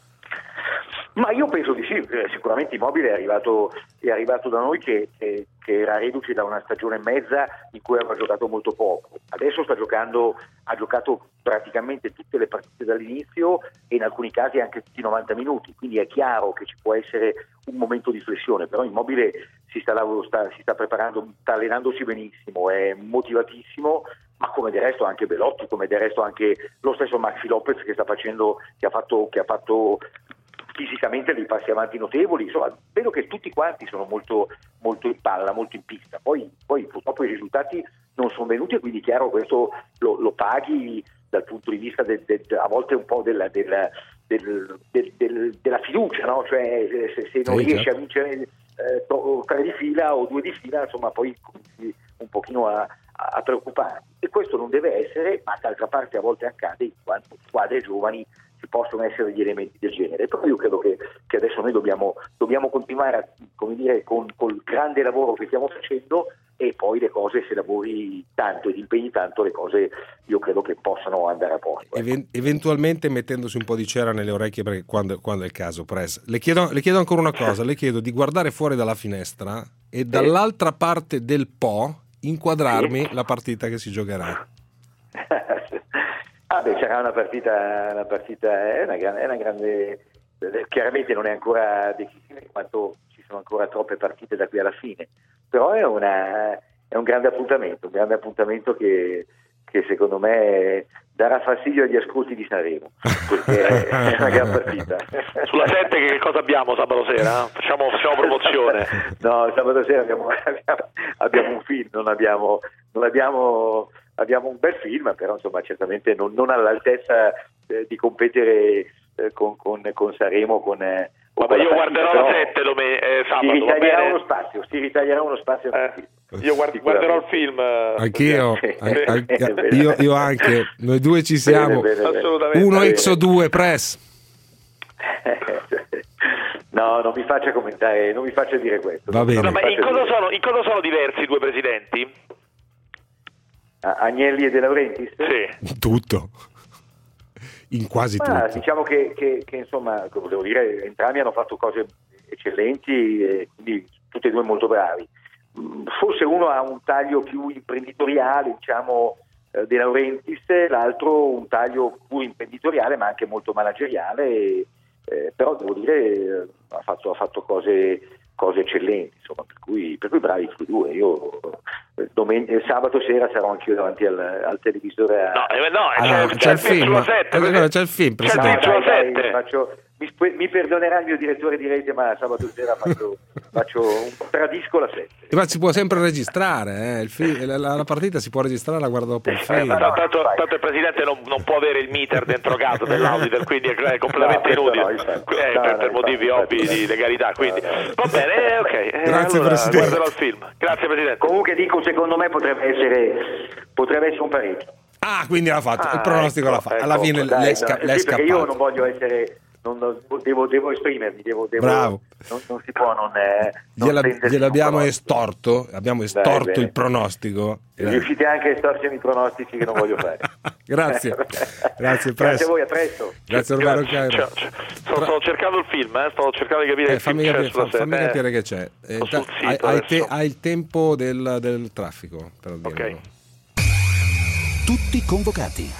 Ma io penso di sì, sicuramente Immobile è arrivato, è arrivato da noi che, che, che era reduce da una stagione e mezza in cui aveva giocato molto poco. Adesso sta giocando, ha giocato praticamente tutte le partite dall'inizio e in alcuni casi anche tutti i novanta minuti, quindi è chiaro che ci può essere un momento di flessione, però Immobile si sta, sta, si sta preparando, sta allenandosi benissimo, è motivatissimo, ma come del resto anche Belotti, come del resto anche lo stesso Maxi Lopez che sta facendo, che ha fatto, che ha fatto fisicamente dei passi avanti notevoli, insomma vedo che tutti quanti sono molto, molto in palla, molto in pista, poi, poi purtroppo i risultati non sono venuti e quindi chiaro questo lo, lo paghi dal punto di vista del, del, a volte un po' della, della, del, del, del, della fiducia, no? Cioè se, se non sì, riesci certo. a vincere eh, tre di fila o due di fila, insomma poi cominci un pochino a, a preoccupare, e questo non deve essere, ma d'altra parte a volte accade in quanto squadre giovani ci possono essere degli elementi del genere. Però io credo che, che adesso noi dobbiamo, dobbiamo continuare a, come dire, con col grande lavoro che stiamo facendo, e poi le cose, se lavori tanto ed impegni tanto, le cose io credo che possano andare a posto. Even- eventualmente mettendosi un po' di cera nelle orecchie, perché quando, quando è il caso, Press. Le chiedo, le chiedo ancora una cosa, le chiedo di guardare fuori dalla finestra e dall'altra parte del Po inquadrarmi sì. la partita che si giocherà. Ah beh, sarà una partita, una partita è una, è una grande, chiaramente non è ancora decisiva in quanto ci sono ancora troppe partite da qui alla fine, però è, una, è un grande appuntamento, un grande appuntamento che, che secondo me darà fastidio agli ascolti di Sanremo, perché è una gran partita. Sulla sette che cosa abbiamo sabato sera? Facciamo, facciamo promozione. No, sabato sera abbiamo, abbiamo, abbiamo un film, non abbiamo, non abbiamo, abbiamo un bel film, però insomma certamente non, non all'altezza eh, di competere eh, con, con, con Sanremo, con... Eh, Vabbè, io guarderò la sette eh, sabato. Si ritaglierà uno spazio, si ritaglierà uno spazio. Eh, io guard- guarderò il film. Anch'io, an- an- io, io anche, noi due ci siamo. Bene, bene, Assolutamente. Uno Exo due, Press. No, non mi faccia commentare, non mi faccia dire questo. Va bene. No, ma in cosa, dire. sono, in cosa sono diversi i due presidenti? Agnelli e De Laurentiis? Sì. Tutto. In quasi Ma tutto. diciamo che, che, che insomma, devo dire, entrambi hanno fatto cose eccellenti e quindi tutti e due molto bravi. Forse uno ha un taglio più imprenditoriale, diciamo, eh, De Laurentiis, l'altro un taglio più imprenditoriale ma anche molto manageriale, e, eh, però devo dire eh, ha fatto, ha fatto cose, cose eccellenti, insomma, per cui, per cui bravi tutti e due. Io eh, domen- sabato sera sarò anch'io davanti al, al televisore a... No, eh, no Ah, c'è, no, c'è il film sulla sette. Allora, c'è il film, C'è il presidente. film sulla Dai, dai, sette. faccio, mi, mi perdonerà il mio direttore di rete, ma sabato sera faccio, faccio un, tradisco la sette. Ma si può sempre registrare, eh? il film, la, la partita si può registrare, la guardo dopo il Eh, film. tanto, tanto, tanto il presidente non, non può avere il meter dentro casa dell'auditor, quindi è, è completamente No, inutile no, infatti. eh, No, per, no, per infatti, motivi infatti. ovvi di legalità. Quindi va bene, eh, ok. Eh, Grazie, allora, Presidente. guarderò il film. Grazie Presidente. Comunque dico, secondo me potrebbe essere, potrebbe essere un pareggio. Ah, quindi l'ha fatto, Ah, il pronostico ecco, l'ha fatto. ecco. Alla fine Dai, l'è, no, sca- sì, l'è perché io scappato. non voglio essere, non, non- devo, devo esprimermi, devo, devo, Bravo. Non, non si può non, eh, non Gliela- prendersi gliel'abbiamo un estorto, abbiamo Dai, estorto bene. il pronostico. Eh. Riuscite anche a estorcermi i pronostici che non voglio fare. Grazie, grazie, Press. Grazie a voi, a presto. Grazie Romano Grazie. Cairo. Cioè, cioè, sto, sto cercando il film, eh, sto cercando di capire Eh, che film fammi c'è capire, sulla fa- fammi sette. capire che c'è. Eh, sto sul hai, sito hai te- adesso. hai il tempo del, del traffico per dirlo. Ok. Tutti convocati.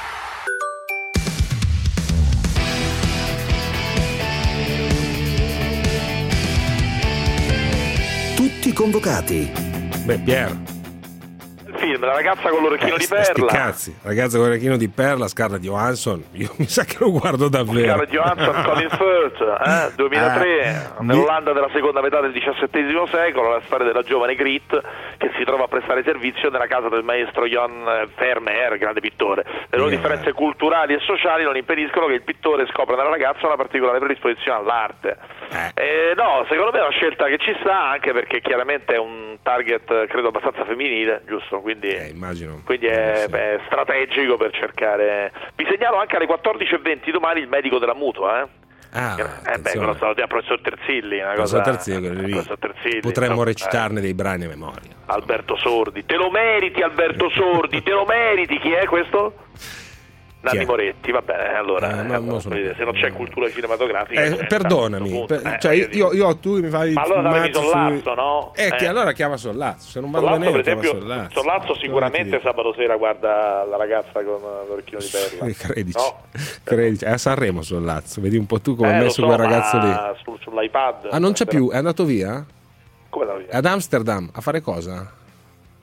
Tutti convocati. Beh, Pier. Il film, la ragazza con l'orecchino Eh, di sti perla. cazzi, ragazza con l'orecchino di perla, Scarlett Johansson. Io mi sa che lo guardo davvero. Scarlett Johansson, Colin Firth, eh, duemilatré, Ah, nell'Olanda della seconda metà del diciassettesimo secolo, la storia della giovane Grit che si trova a prestare servizio nella casa del maestro Jan Vermeer, grande pittore. Le loro Yeah. differenze culturali e sociali non impediscono che il pittore scopra nella ragazza una particolare predisposizione all'arte. Eh. Eh, no, secondo me è una scelta che ci sta, anche perché chiaramente è un target, credo, abbastanza femminile, giusto? Quindi, Eh, immagino. quindi è, Sì. è strategico per cercare. Vi segnalo anche alle quattordici e venti domani il medico della mutua, eh? Ah, eh beh, attenzione. quello stato al professor Terzilli, una Professor cosa. Terzilli, quello lì. professor Terzilli, Potremmo insomma, recitarne dei brani a memoria. eh, Alberto Sordi, te lo meriti Alberto Sordi, te lo meriti. Chi è questo? Nanni Chi è? Moretti, va bene, allora, Eh, no, eh, non sono- se non c'è cultura cinematografica, Eh, eh, perdonami, a questo punto, per- eh, cioè voglio io, dire. io, tu mi fai Ma allora dammi mazzo Sollazzo, no? Eh, che Eh. allora chiama Sollazzo, se non vado Sollazzo, bene per chiama esempio, Sollazzo. Sollazzo sicuramente Cosa ti sabato sera guarda la ragazza con l'orecchino di perla. dico? Credici, No? credici. È a Sanremo Sollazzo, vedi un po' tu come Eh, ha lo messo so, quel ragazzo lì. ma sul- sull'iPad. Ah, non c'è più, è andato via? Come la via? Ad Amsterdam, a fare cosa?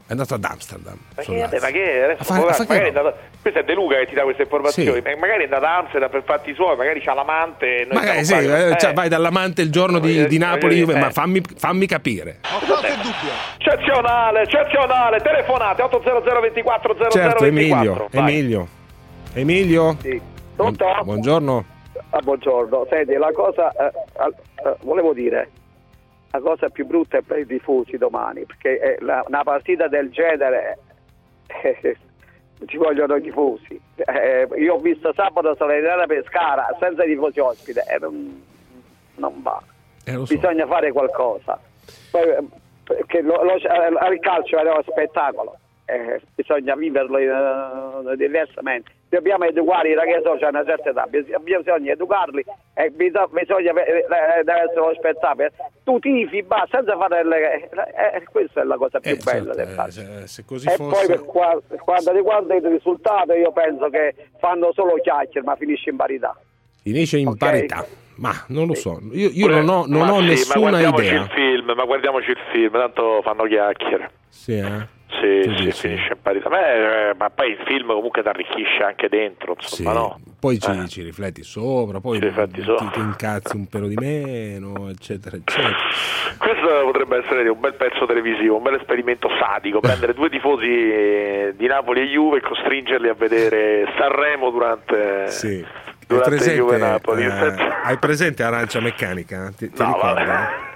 È andato ad Amsterdam. Ma che, vabbè, ma che adesso fa, fa magari è andato, questo è De Luca che ti dà queste informazioni, sì. Magari è andato ad Amsterdam per fatti suoi, magari c'ha l'amante e noi magari sì, eh, cioè, vai dall'amante il giorno di, di Napoli, Juve, eh. ma fammi, fammi capire. Ho qualche dubbio. Eccezionale, eccezionale, telefonate otto zero zero ventiquattro zero zero certo, ventiquattro. Emilio, Emilio. Emilio? Sì. Buon, buongiorno. Ah, buongiorno. Senti, la cosa eh, eh, volevo dire, la cosa più brutta è per i tifosi domani, perché eh, la, una partita del genere eh, ci vogliono i tifosi. Eh, io ho visto sabato Salernitana Pescara senza i tifosi ospite e non, non va. Eh, lo so. Bisogna fare qualcosa. Poi, perché lo, lo, il calcio è uno spettacolo. Eh, bisogna viverlo uh, diversamente. Dobbiamo educare i ragazzi, c'è una certa età, bisogna educarli e bisogna, bisogna deve essere uno spettacolo. Tu tifi, basta, senza fare le, eh, questa è la cosa più eh, bella certo, del calcio. Eh, se così e fosse... poi per qua, quando riguarda il risultato, io penso che fanno solo chiacchiere, ma finisce in parità. Finisce in okay. parità. Ma non lo so, io, io non ho, non ho sì, nessuna ma guardiamoci idea. Il film, ma guardiamoci il film, tanto fanno chiacchiere. Sì, eh? Sì, sì, finisce in parità. Beh, eh, ma poi il film comunque ti arricchisce anche dentro, insomma, sì, no? Poi ci, eh. ci rifletti sopra, poi ti, sopra. ti incazzi un pelo di meno, eccetera, eccetera. Questo potrebbe essere un bel pezzo televisivo, un bel esperimento sadico, prendere due tifosi di Napoli e Juve e costringerli a vedere Sanremo durante... Sì. Durante hai presente, Juve Napoli. Eh, hai presente Arancia Meccanica? Ti, ti no, ricordi?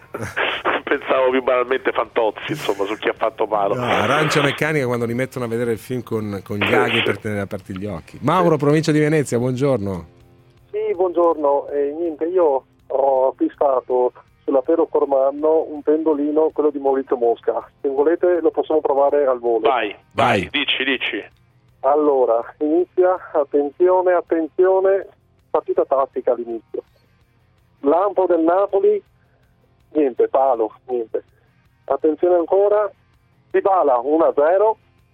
Pensavo più banalmente Fantozzi, insomma, su chi ha fatto palo. No, Arancia Meccanica quando li mettono a vedere il film con, con gli aghi per tenere aperti gli occhi. Mauro, provincia di Venezia, buongiorno. Sì, buongiorno. Eh, niente, io ho acquistato sulla Pero Cormanno un pendolino, quello di Maurizio Mosca. Se volete lo possiamo provare al volo. Vai, vai, vai. dici, dici. Allora, inizia, attenzione, attenzione, partita tattica all'inizio. Lampo del Napoli, niente, palo, niente. Attenzione ancora, Dybala uno a zero,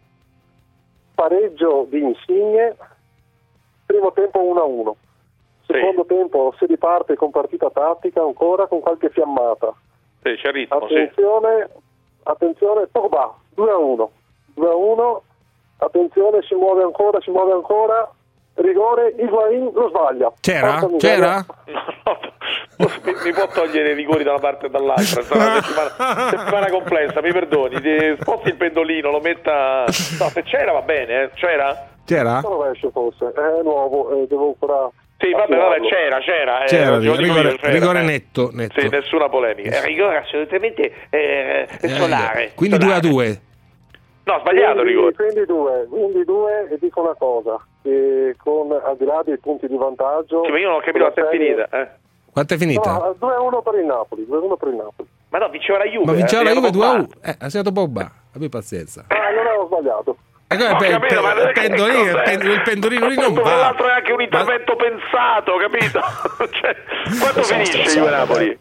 pareggio di Insigne, primo tempo uno a uno. Secondo sì. tempo si riparte con partita tattica ancora con qualche fiammata. Sì, c'è ritmo, attenzione, sì. attenzione, Pogba, due a uno, due a uno. Attenzione, si muove ancora, si muove ancora. Rigore, Higuaín lo sbaglia. C'era? C'era? No, no, mi, mi può togliere i rigori da una parte e dall'altra. È una settimana, settimana complessa, mi perdoni. Sposti il pendolino, lo metta. No, se c'era va bene, eh. C'era? C'era? Non rovescio forse, è nuovo, eh, devo ancora. Sì, vabbè, vabbè, c'era, c'era. C'era, eh, rigore, io, c'era rigore eh. netto, netto. Sì, nessuna polemica. È rigore assolutamente eh, solare. Quindi solare. due a due. No, sbagliato quindi, rigore. Quindi due, quindi due e dico una cosa, che con al di là dei punti di vantaggio... Sì, ma io non ho capito quanto è finita. Eh. Quanto è finita? No, due a uno per il Napoli, due a uno per il Napoli. Ma no, vinceva la Juve. Ma vinceva eh, la Juve due a uno. Pogba. Eh, ha segnato Pogba, abbi pazienza. Ah, non avevo sbagliato. E come pe- capito, pe- il, pendolino, il, pen- il pendolino lì non va. Tra l'altro è anche un intervento ma... pensato, capito? Cioè, quando finisce Juve Napoli?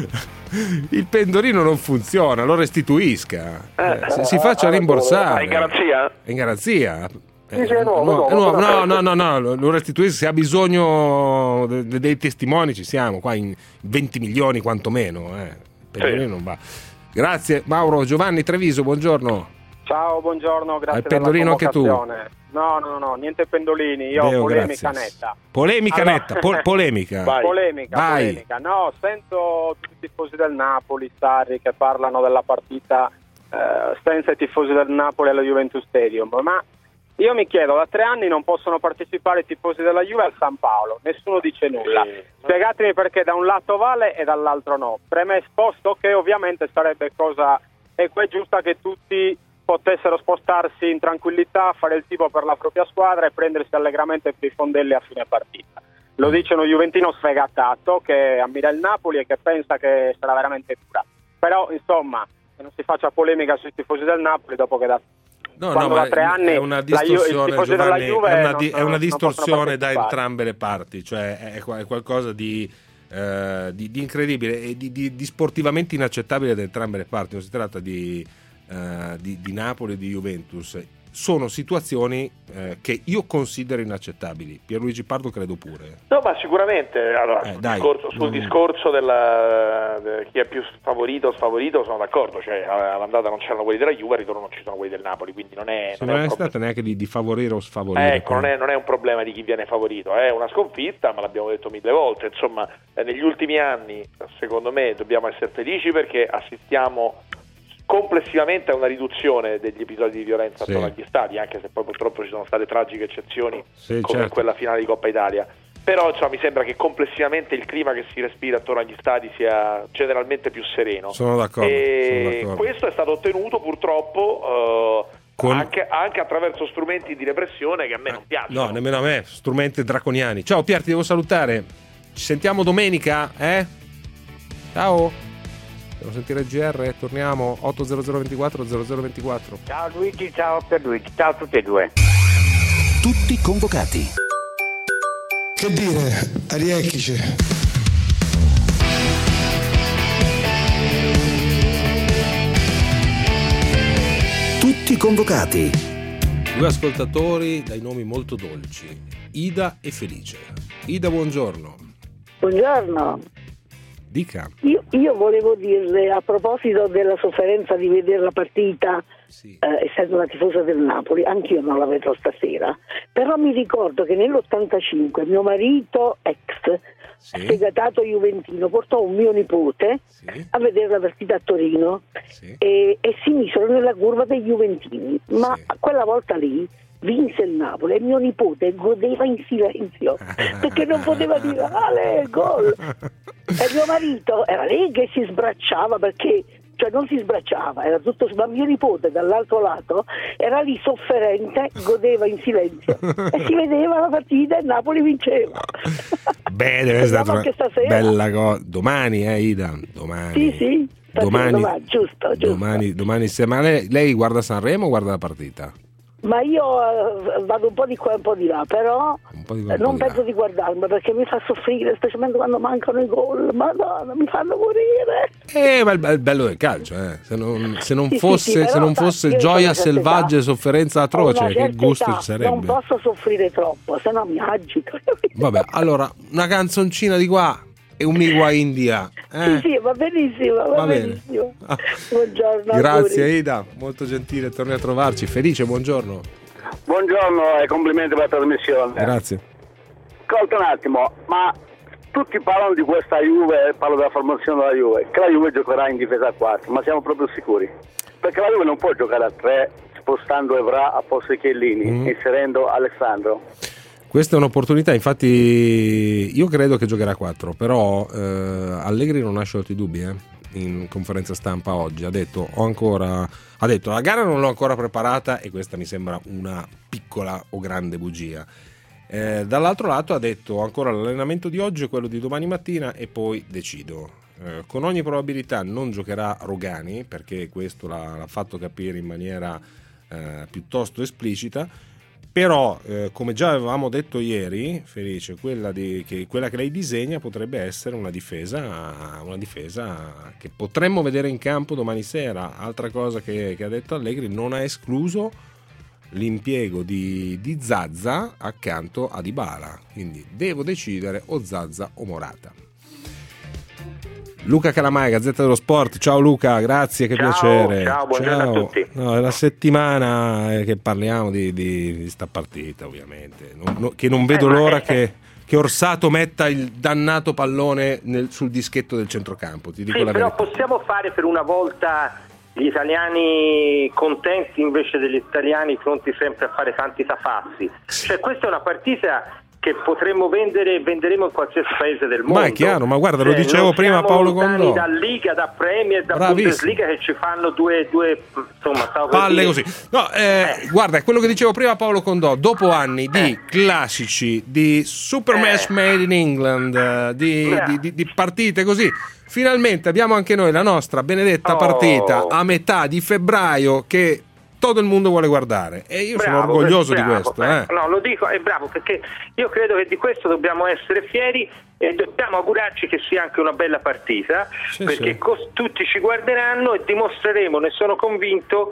Il pendolino non funziona, lo restituisca, eh, si, si faccia rimborsare. È in garanzia? È in garanzia. Sì, sì, è nuovo, no, nuovo. no, no, no, no, lo restituisca. Se ha bisogno de- de- dei testimoni, ci siamo qua in venti milioni quantomeno. Eh. Il pendolino sì. non va. Grazie, Mauro. Giovanni Treviso, buongiorno. Ciao, buongiorno, grazie Hai pendolino anche tu? No, no, no, no, niente pendolini, io Deo, ho polemica grazie. netta. Polemica allora... netta, po- polemica. Vai. Polemica, Vai. polemica. No, sento tutti i tifosi del Napoli, Sarri, che parlano della partita eh, senza i tifosi del Napoli alla Juventus Stadium, ma io mi chiedo, da tre anni non possono partecipare i tifosi della Juve al San Paolo, nessuno dice nulla. Sì. Spiegatemi perché da un lato vale e dall'altro no. Premesso posto che ovviamente sarebbe cosa equa e giusta che tutti potessero spostarsi in tranquillità, fare il tifo per la propria squadra e prendersi allegramente per i fondelli a fine partita. Lo dice uno juventino sfegatato che ammira il Napoli e che pensa che sarà veramente dura. Però insomma, che non si faccia polemica sui tifosi del Napoli dopo che da No, quando no, da tre anni è una distorsione, la Ju- Giovanni, Juve è una, non, di, non, è una non distorsione da entrambe le parti, cioè è, è qualcosa di, eh, di, di incredibile e di, di, di sportivamente inaccettabile da entrambe le parti. Non si tratta di, eh, di, di Napoli e di Juventus. sono situazioni eh, che io considero inaccettabili. Pierluigi Pardo credo pure. No, ma sicuramente allora, eh, sul, dai. discorso, sul mm. discorso della de chi è più favorito o sfavorito sono d'accordo, cioè all'andata non c'erano quelli della Juve, al ritorno non ci sono quelli del Napoli, quindi non è, non, non è, è è stata neanche di, di favorire o sfavorire. Ecco, non è, non è un problema di chi viene favorito, è una sconfitta, ma l'abbiamo detto mille volte, insomma, eh, negli ultimi anni secondo me dobbiamo essere felici perché assistiamo complessivamente a una riduzione degli episodi di violenza sì. attorno agli stadi, anche se poi purtroppo ci sono state tragiche eccezioni sì, come certo. quella finale di Coppa Italia, però insomma, mi sembra che complessivamente il clima che si respira attorno agli stadi sia generalmente più sereno. Sono d'accordo, e sono d'accordo. Questo è stato ottenuto purtroppo uh, Con... anche, anche attraverso strumenti di repressione che a me non piacciono. No, nemmeno a me, strumenti draconiani. Ciao Pier, ti devo salutare. Ci sentiamo domenica, eh? Ciao. Devo sentire il G R, torniamo otto zero zero ventiquattro zero zero ventiquattro. Ciao Luigi, ciao Pierluigi, ciao a tutti e due. Tutti convocati. Che dire, Ariecchice. Tutti convocati. Due ascoltatori dai nomi molto dolci, Ida e Felice. Ida, buongiorno. Buongiorno. Dica. Io, io volevo dirle a proposito della sofferenza di vedere la partita, sì. eh, essendo una tifosa del Napoli, anch'io non la vedrò stasera, però mi ricordo che nell'ottantacinque mio marito ex, sì. sfegatato juventino, portò un mio nipote sì. a vedere la partita a Torino sì. e, e si misero nella curva dei juventini, ma sì. quella volta lì vinse il Napoli e mio nipote godeva in silenzio perché non poteva dire Ale, gol, e mio marito era lì che si sbracciava, perché cioè non si sbracciava, era tutto, ma mio nipote dall'altro lato era lì sofferente, godeva in silenzio e si vedeva la partita e il Napoli vinceva. Bene, è stata una bella cosa. Domani, eh Ida, domani. Sì, sì, domani, domani, giusto, giusto. Domani, domani ma lei, lei guarda Sanremo o guarda la partita? Ma io uh, vado un po' di qua e un po' di là, però di qua, non di penso là. di guardarmi perché mi fa soffrire, specialmente quando mancano i gol. Madonna, mi fanno morire. Eh, ma il, il bello del calcio, eh. Se non, se non sì, fosse, sì, sì, se non fosse gioia selvaggia e sofferenza atroce, che gusto età, ci sarebbe? Non posso soffrire troppo, se no mi agito. Vabbè, allora una canzoncina di qua e un Migua India. Eh? Sì, sì, va benissimo, va, va benissimo. Bene. Buongiorno. Grazie auguri. Ida, molto gentile, torni a trovarci. Felice, buongiorno. Buongiorno e complimenti per la trasmissione. Grazie. Ascolta un attimo, ma tutti parlano di questa Juve, parlo della formazione della Juve, che la Juve giocherà in difesa a quattro, ma siamo proprio sicuri? Perché la Juve non può giocare a tre spostando Evra a posto di Chiellini, mm. inserendo Alessandro. Questa è un'opportunità, infatti io credo che giocherà a quattro, però eh, Allegri non ha sciolto i dubbi eh, in conferenza stampa oggi, ha detto ho ancora ha detto la gara non l'ho ancora preparata e questa mi sembra una piccola o grande bugia. Eh, dall'altro lato ha detto ancora l'allenamento di oggi è quello di domani mattina e poi decido. Eh, con ogni probabilità non giocherà Rugani perché questo l'ha, l'ha fatto capire in maniera eh, piuttosto esplicita. Però, eh, come già avevamo detto ieri, Felice, quella, di, che, quella che lei disegna potrebbe essere una difesa, una difesa che potremmo vedere in campo domani sera. Altra cosa che, che ha detto Allegri, non ha escluso l'impiego di, di Zaza accanto a Dybala. Quindi devo decidere o Zaza o Morata. Luca Calamai, Gazzetta dello Sport. Ciao Luca, grazie, che ciao, piacere. Ciao, buongiorno ciao. a tutti. No, è la settimana che parliamo di, di, di sta partita, ovviamente. Non, no, che non vedo eh, l'ora è... che, che Orsato metta il dannato pallone nel, sul dischetto del centrocampo. Ti dico sì, la però verità. Possiamo fare per una volta gli italiani contenti invece degli italiani pronti sempre a fare tanti tafazzi. Cioè, questa è una partita che potremmo vendere e venderemo in qualsiasi paese del mondo. Ma è chiaro, ma guarda, cioè, lo dicevo prima a Paolo Condò. Da Liga, da Premier, da Bravissimo. Bundesliga che ci fanno due, due insomma, stavo per palle dire. così. No, eh, eh. Guarda, è quello che dicevo prima a Paolo Condò. Dopo anni di eh. classici, di Super Match eh. Made in England, di, eh. di, di, di partite così, finalmente abbiamo anche noi la nostra benedetta oh. partita a metà di febbraio che tutto il mondo vuole guardare e io bravo, sono orgoglioso bravo, di questo eh. No, lo dico, è bravo perché io credo che di questo dobbiamo essere fieri e dobbiamo augurarci che sia anche una bella partita sì, perché sì. Cos- tutti ci guarderanno e dimostreremo, ne sono convinto, che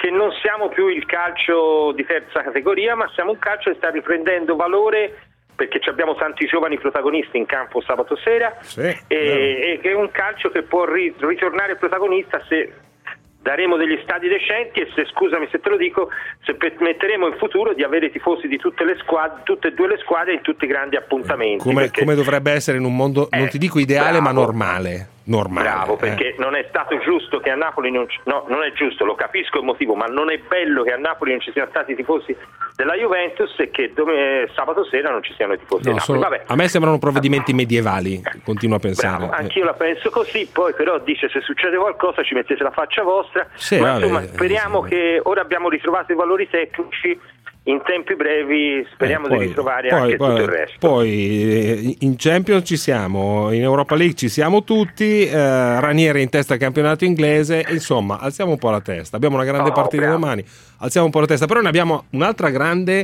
che non siamo più il calcio di terza categoria, ma siamo un calcio che sta riprendendo valore, perché abbiamo tanti giovani protagonisti in campo sabato sera, sì, e, e che è un calcio che può ri, ritornare protagonista se daremo degli stadi decenti e se, scusami se te lo dico, se permetteremo in futuro di avere tifosi di tutte le squadre, tutte e due le squadre in tutti i grandi appuntamenti. Come, perché, come dovrebbe essere in un mondo, non ti dico ideale, bravo, ma normale. normale bravo, eh. perché non è stato giusto che a Napoli non, no, non è giusto, lo capisco il motivo, ma non è bello che a Napoli non ci siano stati i tifosi della Juventus e che dove, sabato sera non ci siano i tifosi No, di Napoli. sono, Vabbè. a me sembrano provvedimenti medievali, continuo a pensare. Bravo, anch'io la penso così, poi però dice se succede qualcosa ci mettete la faccia vostra, sì, ma vabbè, insomma speriamo sì, che ora abbiamo ritrovato i valori tecnici in tempi brevi, speriamo eh, poi, di ritrovare poi, anche poi, tutto il resto. Poi in Champions ci siamo, in Europa League ci siamo tutti, eh, Ranieri in testa al campionato inglese, insomma alziamo un po' la testa, abbiamo una grande No, partita bravo. domani, alziamo un po' la testa, però ne abbiamo un'altra grande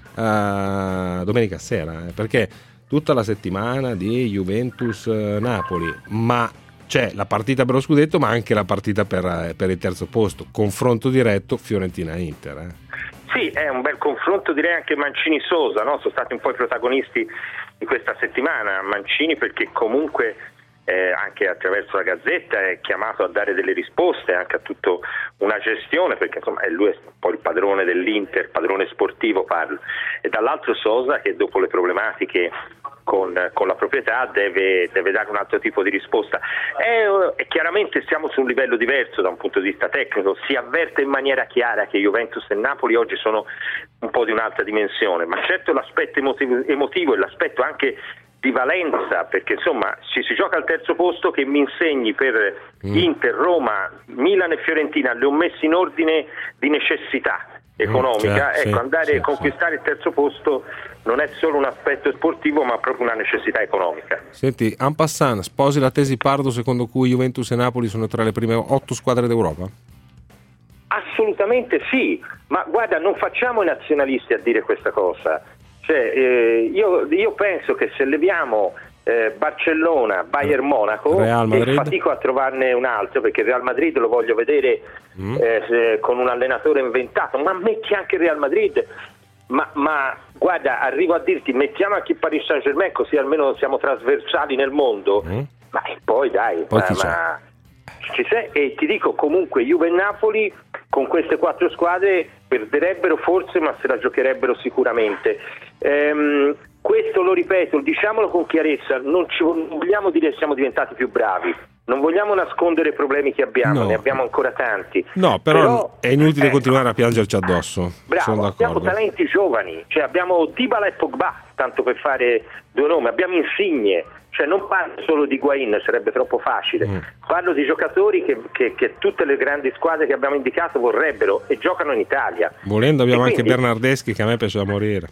eh, domenica sera, eh, perché tutta la settimana di Juventus-Napoli, ma c'è la partita per lo scudetto ma anche la partita per, per il terzo posto, confronto diretto Fiorentina-Inter. Eh. Sì, è un bel confronto, direi anche Mancini-Sosa, no? Sono stati un po' i protagonisti di questa settimana. Mancini perché comunque eh, anche attraverso la Gazzetta è chiamato a dare delle risposte anche a tutta una gestione, perché insomma è lui è un po' il padrone dell'Inter, padrone sportivo parlo, e dall'altro Sosa che dopo le problematiche Con, con la proprietà deve, deve dare un altro tipo di risposta. E, e chiaramente siamo su un livello diverso da un punto di vista tecnico, si avverte in maniera chiara che Juventus e Napoli oggi sono un po' di un'altra dimensione, ma certo l'aspetto emotivo, emotivo e l'aspetto anche di valenza, perché insomma ci si gioca al terzo posto, che mi insegni per mm. Inter, Roma, Milan e Fiorentina, le ho messi in ordine di necessità economica, Cioè, ecco, sì, andare sì, a conquistare sì. il terzo posto non è solo un aspetto sportivo ma proprio una necessità economica. Senti, en passant, sposi la tesi Pardo secondo cui Juventus e Napoli sono tra le prime otto squadre d'Europa? Assolutamente sì, ma guarda, non facciamo i nazionalisti a dire questa cosa, cioè, eh, io, io penso che se leviamo eh, Barcellona, Bayern Monaco, e fatico a trovarne un altro perché il Real Madrid lo voglio vedere mm. eh, con un allenatore inventato, ma metti anche il Real Madrid, ma, ma guarda, arrivo a dirti mettiamo anche il Paris Saint-Germain così almeno siamo trasversali nel mondo, mm. ma e poi dai, poi ma, ma ci sei, e ti dico comunque Juve e Napoli con queste quattro squadre perderebbero forse ma se la giocherebbero sicuramente. Ehm, questo lo ripeto, diciamolo con chiarezza, non, ci, non vogliamo dire che siamo diventati più bravi, non vogliamo nascondere i problemi che abbiamo, no. ne abbiamo ancora tanti. No, però, però è inutile eh, continuare a piangerci addosso. Bravo, sono abbiamo talenti giovani, cioè abbiamo Dybala e Pogba, tanto per fare due nomi, abbiamo Insigne, cioè non parlo solo di Higuain, sarebbe troppo facile, mm. parlo di giocatori che, che, che tutte le grandi squadre che abbiamo indicato vorrebbero e giocano in Italia. Volendo abbiamo e anche quindi, Bernardeschi che a me piace da morire.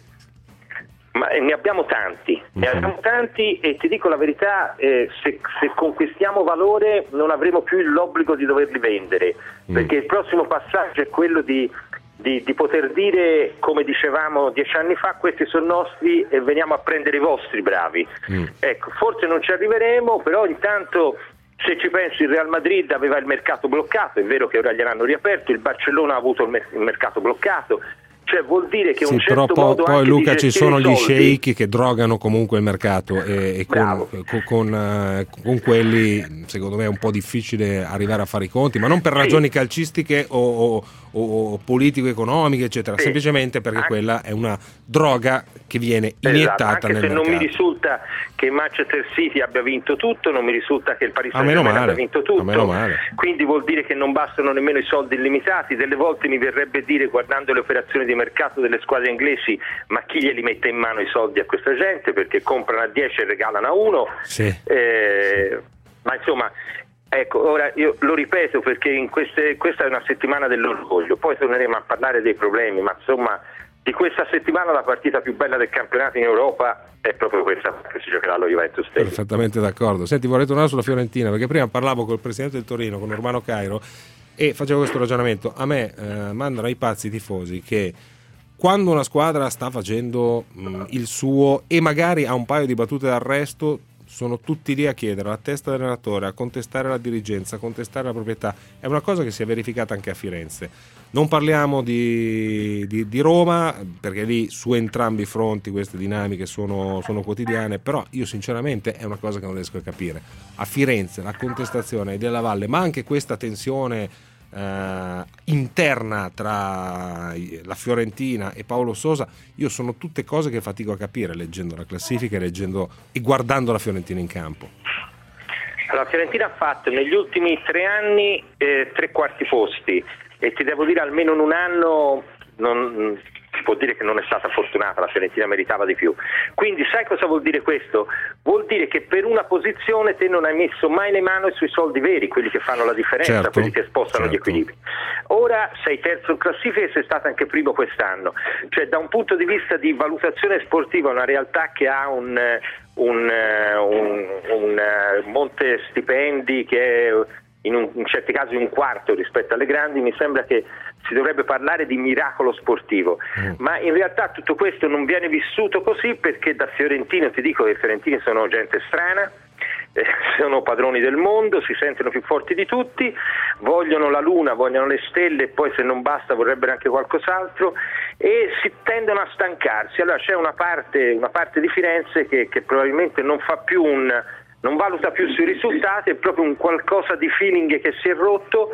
Ma ne abbiamo tanti, mm-hmm. ne abbiamo tanti e ti dico la verità, eh, se, se conquistiamo valore non avremo più l'obbligo di doverli vendere, mm. perché il prossimo passaggio è quello di, di, di poter dire, come dicevamo dieci anni fa, questi sono nostri e veniamo a prendere i vostri bravi. Mm. Ecco, forse non ci arriveremo, però intanto se ci pensi il Real Madrid aveva il mercato bloccato, è vero che ora gliel'hanno riaperto, il Barcellona ha avuto il, mer- il mercato bloccato. Cioè vuol dire che sì, un certo però modo poi anche Luca di ci sono gli soldi, sceicchi che drogano comunque il mercato e, e con, con, con, uh, con quelli secondo me è un po' difficile arrivare a fare i conti, ma non per ragioni sì. calcistiche o, o, o politico-economiche eccetera, sì. semplicemente perché anche, quella è una droga che viene iniettata esatto, anche nel se mercato. Non mi risulta che Manchester City abbia vinto tutto, non mi risulta che il Paris Saint-Germain Germain abbia vinto tutto, male. Quindi vuol dire che non bastano nemmeno i soldi illimitati. Delle volte mi verrebbe dire, guardando le operazioni di mercato delle squadre inglesi, ma chi glieli mette in mano i soldi a questa gente, perché comprano a dieci e regalano a uno, sì. eh, sì. ma insomma ecco, ora io lo ripeto perché in queste, questa è una settimana dell'orgoglio, poi torneremo a parlare dei problemi, ma insomma di questa settimana la partita più bella del campionato in Europa è proprio questa che si giocherà allo Juventus Stadium. Perfettamente d'accordo. Senti, vorrei tornare sulla Fiorentina perché prima parlavo col presidente del Torino, con Urbano Cairo, e facevo questo ragionamento. A me eh, mandano i pazzi i tifosi che quando una squadra sta facendo mh, il suo e magari ha un paio di battute d'arresto sono tutti lì a chiedere alla testa dell'allenatore, a contestare la dirigenza, a contestare la proprietà. È una cosa che si è verificata anche a Firenze. Non parliamo di, di, di Roma, perché lì su entrambi i fronti queste dinamiche sono, sono quotidiane, però io sinceramente è una cosa che non riesco a capire. A Firenze la contestazione della Valle, ma anche questa tensione Uh, interna tra la Fiorentina e Paolo Sosa, io sono tutte cose che fatico a capire leggendo la classifica e leggendo e guardando la Fiorentina in campo. La Fiorentina ha fatto negli ultimi tre anni eh, tre quarti posti e ti devo dire almeno in un anno non, si può dire che non è stata fortunata, la Fiorentina meritava di più. Quindi sai cosa vuol dire questo? Vuol dire che per una posizione te non hai messo mai le mani sui soldi veri, quelli che fanno la differenza, certo, quelli che spostano certo. gli equilibri. Ora sei terzo in classifica e sei stato anche primo quest'anno, cioè da un punto di vista di valutazione sportiva una realtà che ha un, un, un, un monte stipendi che è in, un, in certi casi un quarto rispetto alle grandi, mi sembra che si dovrebbe parlare di miracolo sportivo, mm. ma in realtà tutto questo non viene vissuto così, perché da fiorentino ti dico che i fiorentini sono gente strana, eh, sono padroni del mondo, si sentono più forti di tutti, vogliono la luna, vogliono le stelle e poi se non basta vorrebbero anche qualcos'altro e si tendono a stancarsi. Allora c'è una parte, una parte di Firenze che, che probabilmente non fa più un non valuta più sui risultati, è proprio un qualcosa di feeling che si è rotto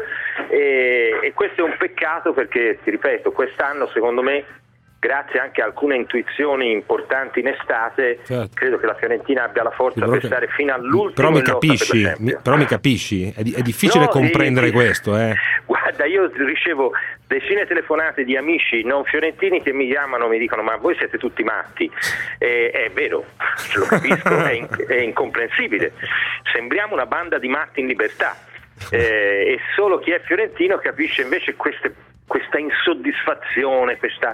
e, e questo è un peccato, perché ti ripeto, quest'anno secondo me, grazie anche a alcune intuizioni importanti in estate, certo. credo che la Fiorentina abbia la forza per stare fino all'ultimo. Però mi capisci, mi, però mi capisci, è, di, è difficile no, comprendere sì, questo. Eh. Guarda, io ricevo decine telefonate di amici non fiorentini che mi chiamano e mi dicono ma voi siete tutti matti. Eh, è vero, lo capisco, è, in, è incomprensibile. Sembriamo una banda di matti in libertà eh, e solo chi è fiorentino capisce invece queste questa insoddisfazione, questa,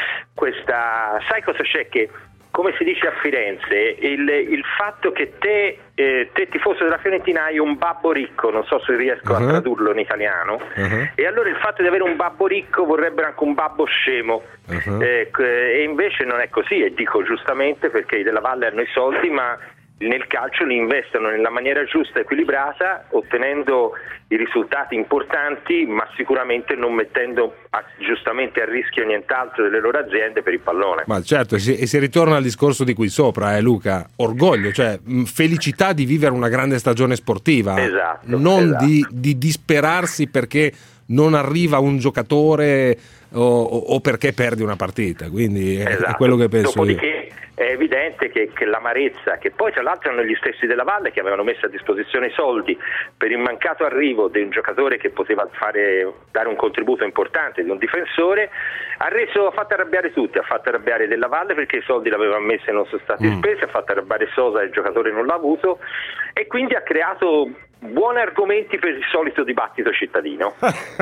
questa sai cosa c'è, che come si dice a Firenze, il, il fatto che te, eh, te tifoso della Fiorentina hai un babbo ricco, non so se riesco uh-huh. a tradurlo in italiano, uh-huh. e allora il fatto di avere un babbo ricco vorrebbero anche un babbo scemo, uh-huh. eh, e invece non è così, e dico giustamente perché i della Valle hanno i soldi, ma nel calcio li investono nella maniera giusta e equilibrata, ottenendo i risultati importanti, ma sicuramente non mettendo a, giustamente a rischio nient'altro delle loro aziende per il pallone. Ma certo, e si, e si ritorna al discorso di qui sopra, eh, Luca, orgoglio, cioè felicità di vivere una grande stagione sportiva, esatto, non esatto. Di, di disperarsi perché non arriva un giocatore o, o perché perdi una partita, quindi è, esatto. è quello che penso Dopodiché, io. È evidente che, che l'amarezza, che poi tra l'altro erano gli stessi della Valle che avevano messo a disposizione i soldi per il mancato arrivo di un giocatore che poteva fare, dare un contributo importante, di un difensore, ha reso, ha fatto arrabbiare tutti, ha fatto arrabbiare della Valle perché i soldi l'avevano messi e non sono stati mm. spesi, ha fatto arrabbiare Sosa e il giocatore non l'ha avuto, e quindi ha creato buoni argomenti per il solito dibattito cittadino.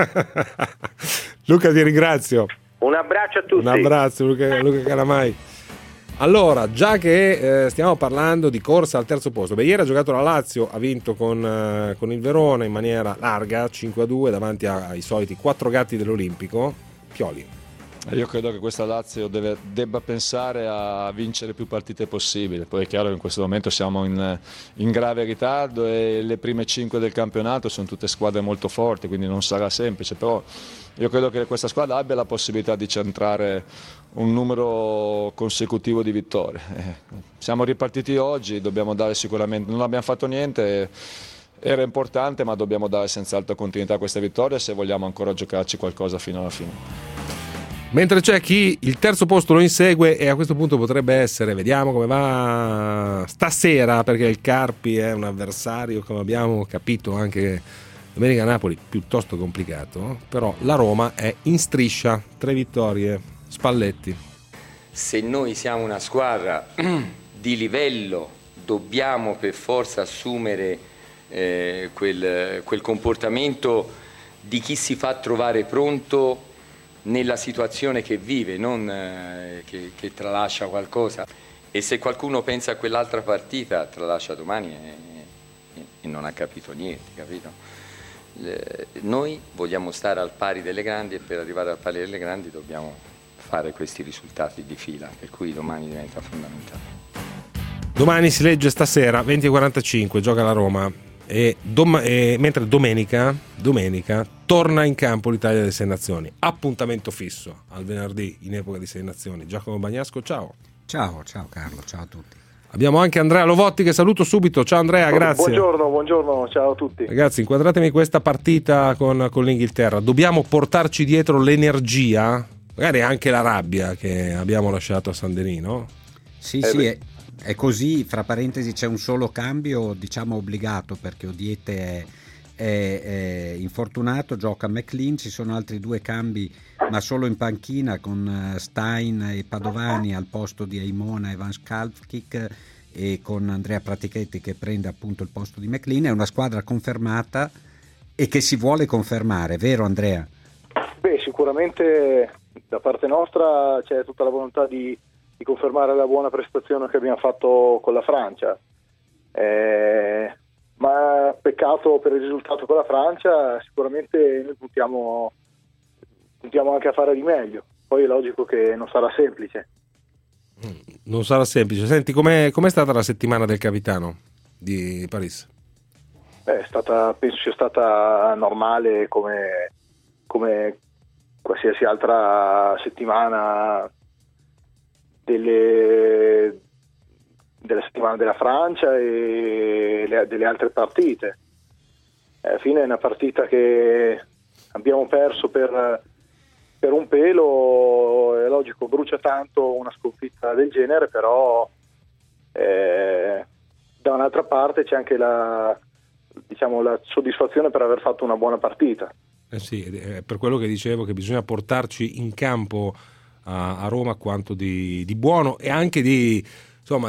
Luca, ti ringrazio. Un abbraccio a tutti. Un abbraccio, Luca, Luca Calamai. Allora, già che eh, stiamo parlando di corsa al terzo posto, beh, ieri ha giocato la Lazio, ha vinto con, eh, con il Verona in maniera larga, cinque a due, davanti ai soliti quattro gatti dell'Olimpico. Pioli. Io credo che questa Lazio deve, debba pensare a vincere più partite possibile, poi è chiaro che in questo momento siamo in, in grave ritardo e le prime cinque del campionato sono tutte squadre molto forti, quindi non sarà semplice, però io credo che questa squadra abbia la possibilità di centrare un numero consecutivo di vittorie. Eh, siamo ripartiti oggi, dobbiamo dare sicuramente, non abbiamo fatto niente, era importante, ma dobbiamo dare senz'altro continuità a questa vittoria se vogliamo ancora giocarci qualcosa fino alla fine. Mentre c'è chi il terzo posto lo insegue e a questo punto potrebbe essere, vediamo come va stasera, perché il Carpi è un avversario, come abbiamo capito anche domenica Napoli, piuttosto complicato, però la Roma è in striscia, tre vittorie. Spalletti. Se noi siamo una squadra di livello dobbiamo per forza assumere eh, quel, quel comportamento di chi si fa trovare pronto nella situazione che vive, non eh, che, che tralascia qualcosa, e se qualcuno pensa a quell'altra partita tralascia domani e, e, e non ha capito niente, capito? Le, noi vogliamo stare al pari delle grandi e per arrivare al pari delle grandi dobbiamo fare questi risultati di fila, per cui domani diventa fondamentale. Domani si legge stasera venti e quarantacinque, gioca la Roma e, dom- e mentre domenica, domenica torna in campo l'Italia delle Sei Nazioni. Appuntamento fisso al venerdì in epoca di Sei Nazioni. Giacomo Bagnasco, ciao. Ciao, ciao Carlo, ciao a tutti. Abbiamo anche Andrea Lovotti che saluto subito. Ciao Andrea, grazie. Buongiorno, buongiorno, ciao a tutti. Ragazzi, inquadratemi questa partita con, con l'Inghilterra. Dobbiamo portarci dietro l'energia, magari anche la rabbia che abbiamo lasciato a San Denis, no? Sì, eh sì, è, è così. Fra parentesi c'è un solo cambio, diciamo obbligato, perché Odiete è, è, è infortunato, gioca McLean, ci sono altri due cambi ma solo in panchina, con Stein e Padovani al posto di Aimona e Van Schalkik e con Andrea Pratichetti che prende appunto il posto di McLean. È una squadra confermata e che si vuole confermare, vero Andrea? Beh, sicuramente da parte nostra c'è tutta la volontà di, di confermare la buona prestazione che abbiamo fatto con la Francia, eh, ma peccato per il risultato con la Francia. Sicuramente noi puntiamo puntiamo anche a fare di meglio, poi è logico che non sarà semplice. Non sarà semplice. Senti, com'è, com'è stata la settimana del capitano di Paris? Beh, è stata, penso sia stata normale come, come qualsiasi altra settimana delle, della settimana della Francia e le, delle altre partite. Alla fine è una partita che abbiamo perso per per un pelo, è logico, brucia tanto una sconfitta del genere, però eh, da un'altra parte c'è anche la, diciamo, la soddisfazione per aver fatto una buona partita. Eh sì, è per quello che dicevo che bisogna portarci in campo a, a Roma quanto di, di buono e anche di, insomma,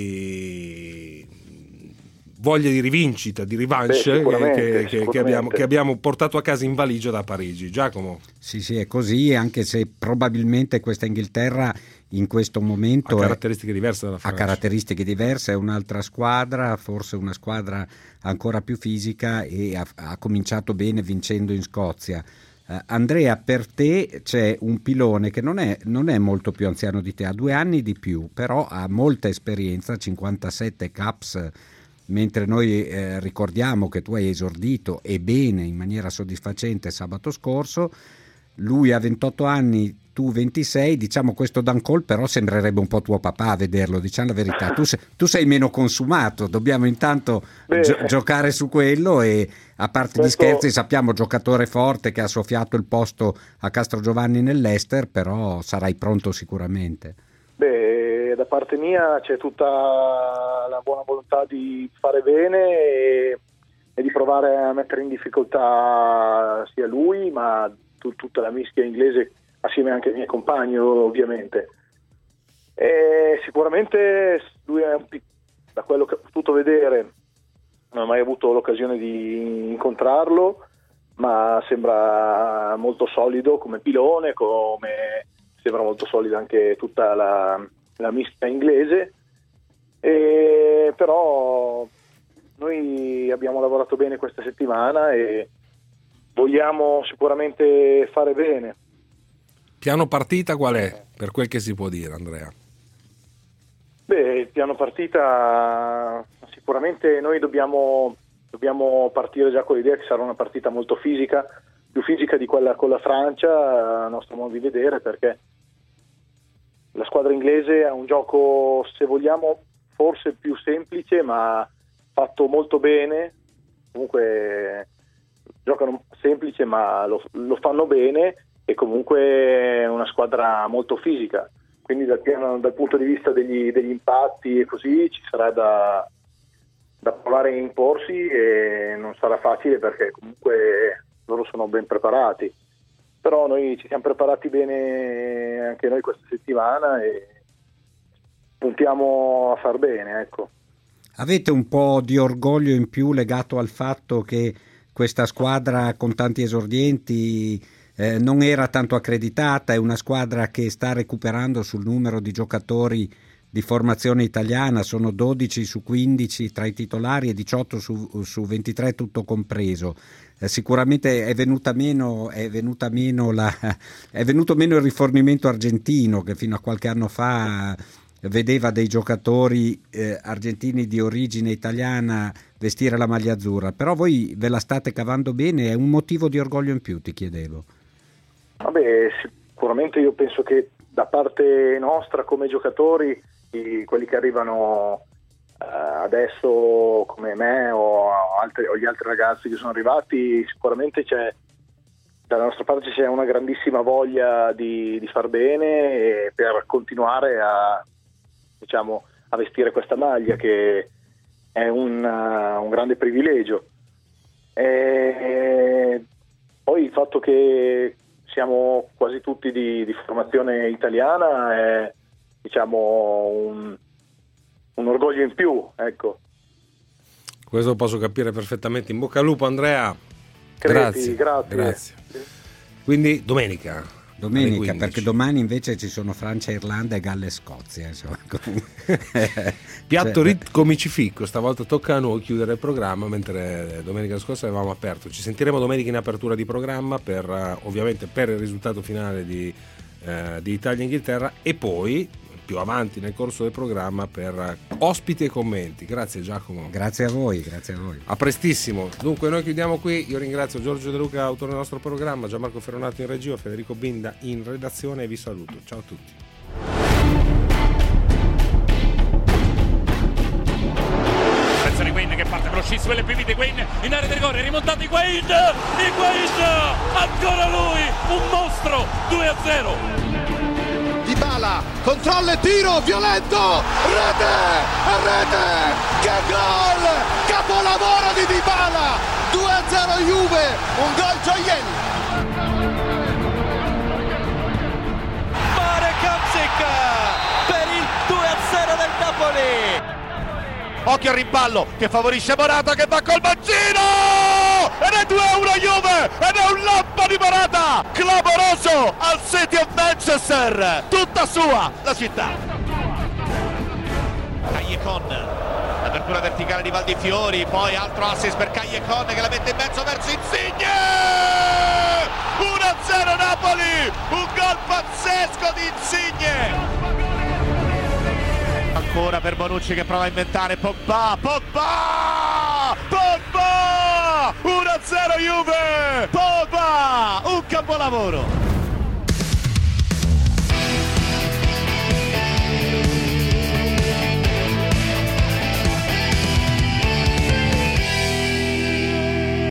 di voglia di rivincita, di revanche. Beh, che, che, che, abbiamo, che abbiamo portato a casa in valigia da Parigi. Giacomo? Sì, sì, è così, anche se probabilmente questa Inghilterra in questo momento ha caratteristiche diverse dalla Francia. Ha caratteristiche diverse, è un'altra squadra, forse una squadra ancora più fisica, e ha, ha cominciato bene vincendo in Scozia. Uh, Andrea, per te c'è un pilone che non è, non è molto più anziano di te, ha due anni di più, però ha molta esperienza, cinquantasette caps, mentre noi eh, ricordiamo che tu hai esordito e bene, in maniera soddisfacente sabato scorso. Lui ha ventotto anni, tu ventisei, diciamo questo Dan Cole però sembrerebbe un po' tuo papà a vederlo, diciamo la verità. Tu sei, tu sei meno consumato, dobbiamo intanto gio- giocare su quello, e a parte questo... gli scherzi sappiamo giocatore forte che ha soffiato il posto a Castrogiovanni nell'Ester, però sarai pronto sicuramente. Beh, da parte mia c'è tutta la buona volontà di fare bene e, e di provare a mettere in difficoltà sia lui ma t- tutta la mischia inglese, assieme anche ai miei compagni ovviamente. E sicuramente lui è un pic- da quello che ho potuto vedere, non ho mai avuto l'occasione di incontrarlo, ma sembra molto solido come pilone, come sembra molto solida anche tutta la, la mischia inglese, e però noi abbiamo lavorato bene questa settimana e vogliamo sicuramente fare bene. Piano partita qual è, per quel che si può dire, Andrea? Beh, il piano partita sicuramente noi dobbiamo, dobbiamo partire già con l'idea che sarà una partita molto fisica, più fisica di quella con la Francia, a nostro modo di vedere, perché la squadra inglese ha un gioco, se vogliamo, forse più semplice, ma fatto molto bene. Comunque giocano semplice, ma lo, lo fanno bene, e comunque è una squadra molto fisica. Quindi dal, piano, dal punto di vista degli, degli impatti e così ci sarà da, da provare a imporsi, e non sarà facile perché comunque loro sono ben preparati. Però noi ci siamo preparati bene anche noi questa settimana e puntiamo a far bene, ecco. Avete un po' di orgoglio in più legato al fatto che questa squadra con tanti esordienti eh, non era tanto accreditata, è una squadra che sta recuperando sul numero di giocatori di formazione italiana, sono dodici su quindici tra i titolari e diciotto su, su ventitré tutto compreso. Eh, sicuramente è venuta meno, è venuta meno la, è venuto meno il rifornimento argentino, che fino a qualche anno fa vedeva dei giocatori eh, argentini di origine italiana vestire la maglia azzurra, però voi ve la state cavando bene, è un motivo di orgoglio in più, ti chiedevo. Vabbè, sicuramente io penso che da parte nostra come giocatori, i, quelli che arrivano eh, adesso come me o, altri, o gli altri ragazzi che sono arrivati, sicuramente c'è dalla nostra parte c'è una grandissima voglia di, di far bene e per continuare a, diciamo, a vestire questa maglia, che è un, uh, un grande privilegio. E poi il fatto che siamo quasi tutti di, di formazione italiana è, diciamo, un, un orgoglio in più, ecco. Questo posso capire perfettamente. In bocca al lupo, Andrea. Creti, grazie, grazie. grazie. Quindi domenica. Domenica, perché domani invece ci sono Francia, Irlanda e Galles, Scozia. Insomma. Piatto cioè, ritmo micifico, stavolta tocca a noi chiudere il programma, mentre domenica scorsa avevamo aperto. Ci sentiremo domenica in apertura di programma per uh, ovviamente per il risultato finale di, uh, di Italia-Inghilterra e poi più avanti nel corso del programma per ospiti e commenti. Grazie Giacomo. Grazie a voi, grazie a voi. A prestissimo. Dunque noi chiudiamo qui. Io ringrazio Giorgio De Luca, autore del nostro programma, Gianmarco Ferronato in regia, Federico Binda in redazione e vi saluto. Ciao a tutti. Attenzione Higuain che parte velocissimo, le prime di Higuain in area di rigore, rimontato Higuain, Higuain, ancora lui, un mostro, due a zero. Dybala, controlla e tiro, violento, rete, rete, che gol, capolavoro di Dybala, due a zero Juve, un gol gioiello. Marek Hamsik per il due a zero del Napoli. Occhio al rimpallo che favorisce Morata che va col mancino ed è due a uno Juve ed è un lampo di Morata clamoroso al City of Manchester, tutta sua la città. Callecon, apertura verticale di Valdifiori, poi altro assist per Callecon che la mette in mezzo verso Insigne, uno a zero Napoli, un gol pazzesco di Insigne. Ancora per Bonucci che prova a inventare, Pogba, Pogba, Pogba, uno a zero Juve, Pogba, un capolavoro.